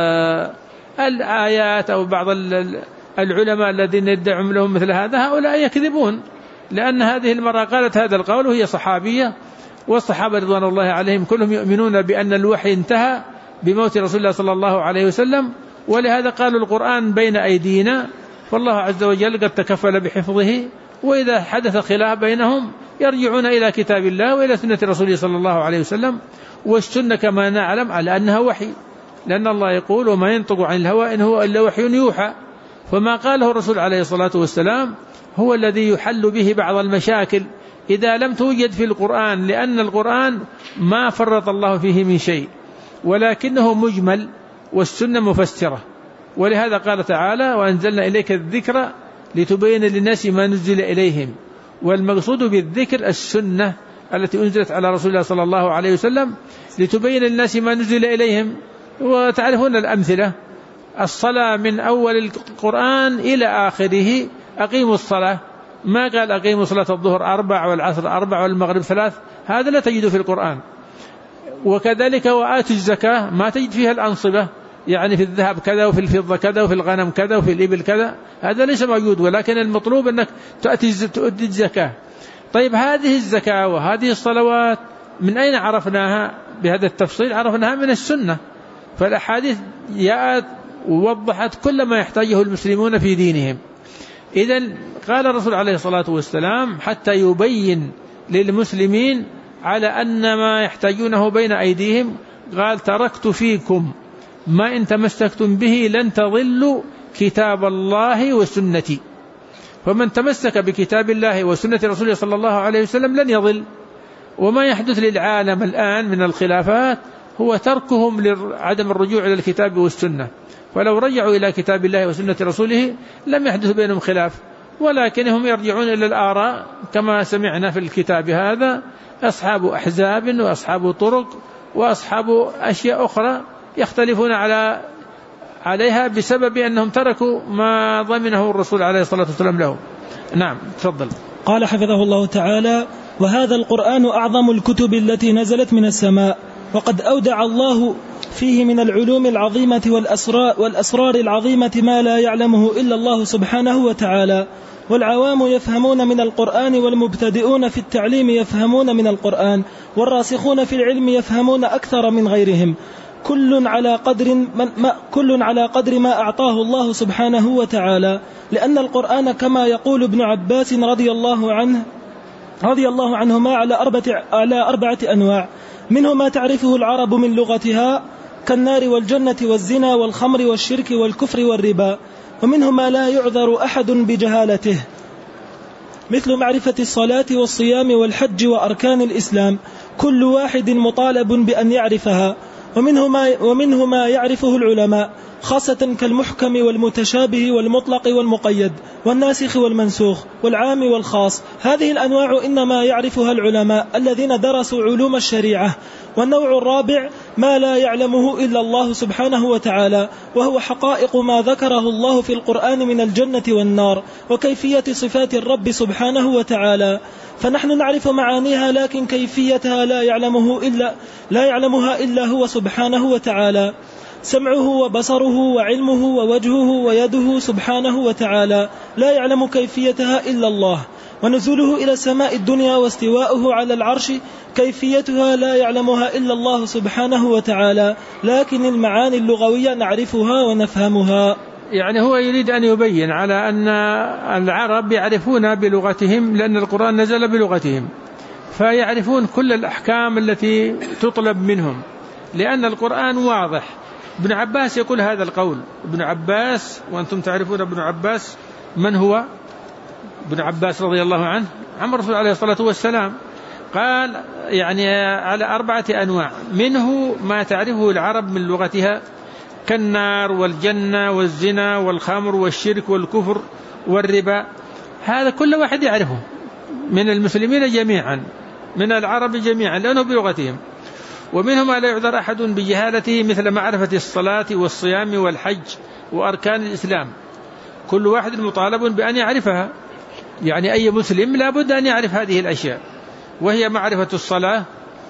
الآيات أو بعض العلماء الذين يدعون لهم مثل هذا، هؤلاء يكذبون، لأن هذه المرأة قالت هذا القول وهي صحابية، والصحابة رضوان الله عليهم كلهم يؤمنون بأن الوحي انتهى بموت رسول الله صلى الله عليه وسلم، ولهذا قالوا القرآن بين أيدينا، فالله عز وجل قد تكفل بحفظه. وإذا حدث خلاف بينهم يرجعون إلى كتاب الله وإلى سنة رسوله صلى الله عليه وسلم. والسنة كما نعلم على أنها وحي، لأن الله يقول: وما ينطق عن الهوى إن هو إلا وحي يوحى. فما قاله الرسول عليه الصلاة والسلام هو الذي يحل به بعض المشاكل إذا لم توجد في القرآن، لأن القرآن ما فرط الله فيه من شيء، ولكنه مجمل والسنة مفسرة. ولهذا قال تعالى: وأنزلنا إليك الذكر لتبين للناس ما نزل إليهم. والمقصود بالذكر السنة التي أنزلت على رسول الله صلى الله عليه وسلم لتبين للناس ما نزل إليهم. وتعرفون الأمثلة: الصلاة من أول القرآن إلى آخره أقيموا الصلاة، ما قال أقيموا صلاة الظهر 4 والعصر 4 والمغرب 3، هذا لا تجد في القرآن. وكذلك وآتوا الزكاة ما تجد فيها الأنصبة، يعني في الذهب كذا وفي الفضة كذا وفي الغنم كذا وفي الإبل كذا، هذا ليس موجود، ولكن المطلوب أنك تؤدي الزكاة. طيب هذه الزكاة وهذه الصلوات من أين عرفناها بهذا التفصيل؟ عرفناها من السنة، فالأحاديث جاءت ووضحت كل ما يحتاجه المسلمون في دينهم. إذن قال الرسول عليه الصلاة والسلام حتى يبين للمسلمين على أن ما يحتاجونه بين أيديهم، قال تركت فيكم ما إن تمسكتم به لن تضلوا كتاب الله وسنتي. فمن تمسك بكتاب الله وسنة رسوله صلى الله عليه وسلم لن يضل. وما يحدث للعالم الآن من الخلافات هو تركهم لعدم الرجوع إلى الكتاب والسنة، فلو رجعوا إلى كتاب الله وسنة رسوله لم يحدث بينهم خلاف، ولكنهم يرجعون إلى الآراء كما سمعنا في الكتاب هذا، أصحاب أحزاب وأصحاب طرق وأصحاب أشياء أخرى يختلفون عليها بسبب أنهم تركوا ما ضمنه الرسول عليه الصلاة والسلام له. نعم تفضل. قال حفظه الله تعالى: وهذا القرآن أعظم الكتب التي نزلت من السماء، وقد أودع الله فيه من العلوم العظيمة والأسرار العظيمة ما لا يعلمه إلا الله سبحانه وتعالى. والعوام يفهمون من القرآن، والمبتدئون في التعليم يفهمون من القرآن، والراسخون في العلم يفهمون أكثر من غيرهم، كل على قدر ما أعطاه الله سبحانه وتعالى. لأن القرآن كما يقول ابن عباس رضي الله عنهما على أربعة أنواع، منه ما تعرفه العرب من لغتها كالنار والجنة والزنا والخمر والشرك والكفر والربا، ومنه ما لا يعذر أحد بجهالته مثل معرفة الصلاة والصيام والحج وأركان الإسلام، كل واحد مطالب بأن يعرفها. ومنه ما يعرفه العلماء خاصة كالمحكم والمتشابه والمطلق والمقيد والناسخ والمنسوخ والعام والخاص. هذه الأنواع إنما يعرفها العلماء الذين درسوا علوم الشريعة. والنوع الرابع ما لا يعلمه إلا الله سبحانه وتعالى، وهو حقائق ما ذكره الله في القرآن من الجنة والنار وكيفية صفات الرب سبحانه وتعالى، فنحن نعرف معانيها لكن كيفيتها لا يعلمها إلا هو سبحانه وتعالى. سمعه وبصره وعلمه ووجهه ويده سبحانه وتعالى لا يعلم كيفيتها إلا الله. ونزوله إلى السماء الدنيا واستواؤه على العرش كيفيتها لا يعلمها إلا الله سبحانه وتعالى، لكن المعاني اللغوية نعرفها ونفهمها. يعني هو يريد أن يبين على أن العرب يعرفون بلغتهم لأن القرآن نزل بلغتهم، فيعرفون كل الأحكام التي تطلب منهم لأن القرآن واضح. ابن عباس يقول هذا القول، ابن عباس، وأنتم تعرفون ابن عباس من هو؟ ابن عباس رضي الله عنه عم الرسول عليه الصلاة والسلام، قال يعني على 4 أنواع، منه ما تعرفه العرب من لغتها كالنار والجنة والزنا والخمر والشرك والكفر والربا، هذا كل واحد يعرفه من المسلمين جميعا، من العرب جميعا لأنه بلغتهم. ومنهم ما لا يعذر أحد بجهالته مثل معرفة الصلاة والصيام والحج وأركان الإسلام، كل واحد مطالب بأن يعرفها، يعني أي مسلم لا بد أن يعرف هذه الأشياء، وهي معرفة الصلاة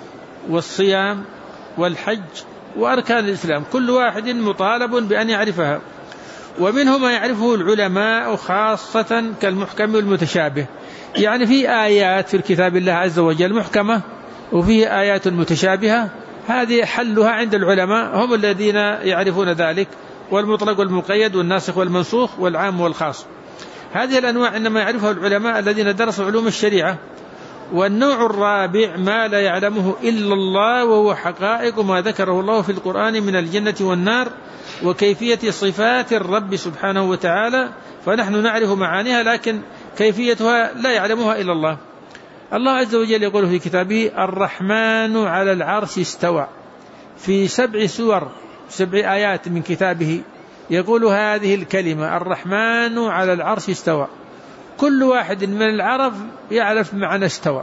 والصيام والحج وأركان الإسلام، كل واحد مطالب بأن يعرفها. ومنهم ما يعرفه العلماء خاصة كالمحكم والمتشابه، يعني في آيات في الكتاب الله عز وجل محكمة وفيه آيات متشابهة، هذه حلها عند العلماء، هم الذين يعرفون ذلك، والمطلق والمقيد والناسخ والمنسوخ والعام والخاص. هذه الأنواع إنما يعرفها العلماء الذين درسوا علوم الشريعة. والنوع الرابع ما لا يعلمه إلا الله، وهو حقائق ما ذكره الله في القرآن من الجنة والنار وكيفية صفات الرب سبحانه وتعالى، فنحن نعرف معانيها لكن كيفيتها لا يعلمها إلا الله. الله عز وجل يقول في كتابه: الرحمن على العرش استوى، في 7 سور 7 آيات من كتابه يقول هذه الكلمة الرحمن على العرش استوى، كل واحد من العرب يعرف معنى استوى.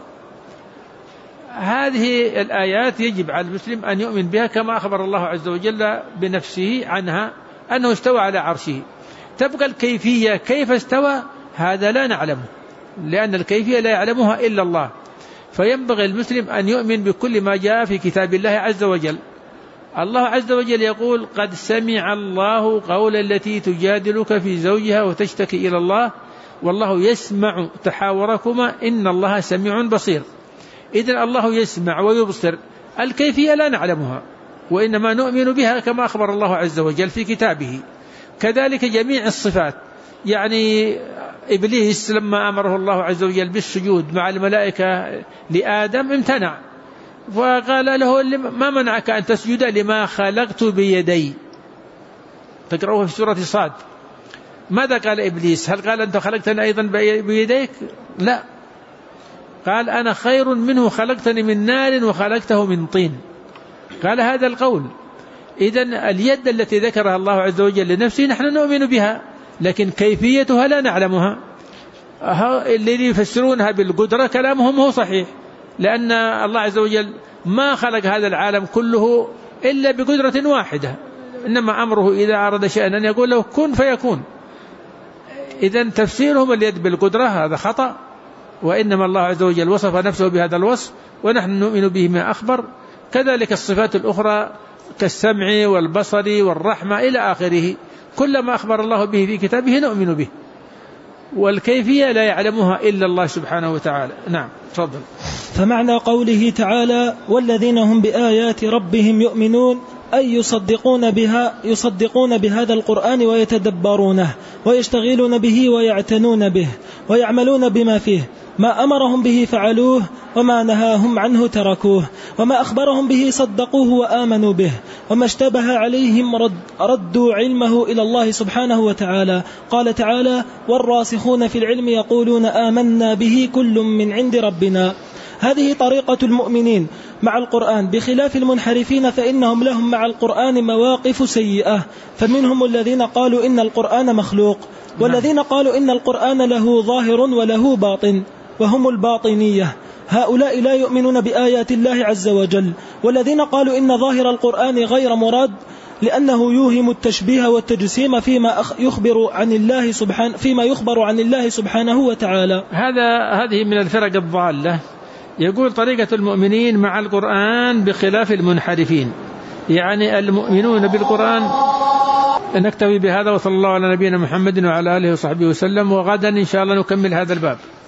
هذه الآيات يجب على المسلم أن يؤمن بها كما أخبر الله عز وجل بنفسه عنها أنه استوى على عرشه. تبقى الكيفية كيف استوى هذا لا نعلمه، لأن الكيفية لا يعلمها إلا الله، فينبغي المسلم أن يؤمن بكل ما جاء في كتاب الله عز وجل. الله عز وجل يقول قد سمع الله قول التي تجادلك في زوجها وتشتكي إلى الله والله يسمع تحاوركما إن الله سميع بصير. إذن الله يسمع ويبصر، الكيفية لا نعلمها وإنما نؤمن بها كما أخبر الله عز وجل في كتابه. كذلك جميع الصفات، يعني إبليس لما أمره الله عز وجل بالسجود مع الملائكة لآدم امتنع، وقال له ما منعك أن تسجد لما خلقت بيدي، تقرأوه في سورة صاد. ماذا قال إبليس؟ هل قال أنت خلقتني أيضا بيديك؟ لا، قال أنا خير منه خلقتني من نار وخلقته من طين، قال هذا القول. إذن اليد التي ذكرها الله عز وجل لنفسه نحن نؤمن بها، لكن كيفيتها لا نعلمها. الذين يفسرونها بالقدرة كلامهم هو صحيح، لأن الله عز وجل ما خلق هذا العالم كله إلا بقدرة واحدة، إنما أمره إذا أراد شيئا أن يقول له كن فيكون. إذن تفسيرهم اليد بالقدرة هذا خطأ، وإنما الله عز وجل وصف نفسه بهذا الوصف ونحن نؤمن به ما أخبر. كذلك الصفات الأخرى كالسمع والبصر والرحمة إلى آخره، كل ما أخبر الله به في كتابه نؤمن به، والكيفية لا يعلمها إلا الله سبحانه وتعالى. نعم، تفضل. فمعنى قوله تعالى والذين هم بآيات ربهم يؤمنون أي يصدقون بهذا القرآن ويتدبرونه ويشتغلون به ويعتنون به ويعملون بما فيه، ما أمرهم به فعلوه وما نهاهم عنه تركوه، وما أخبرهم به صدقوه وآمنوا به، وما اشتبه عليهم ردوا علمه إلى الله سبحانه وتعالى. قال تعالى والراسخون في العلم يقولون آمنا به كل من عند ربنا. هذه طريقة المؤمنين مع القرآن، بخلاف المنحرفين فإنهم لهم مع القرآن مواقف سيئة، فمنهم الذين قالوا إن القرآن مخلوق، والذين قالوا إن القرآن له ظاهر وله باطن وهم الباطنية، هؤلاء لا يؤمنون بآيات الله عز وجل. والذين قالوا إن ظاهر القرآن غير مراد لأنه يوهم التشبيه والتجسيم فيما يخبر عن الله سبحانه وتعالى. هذه من الفرق الضالة. يقول طريقة المؤمنين مع القرآن بخلاف المنحرفين، يعني المؤمنون بالقرآن. نكتفي بهذا، وصلى الله على نبينا محمد وعلى آله وصحبه وسلم، وغدا إن شاء الله نكمل هذا الباب.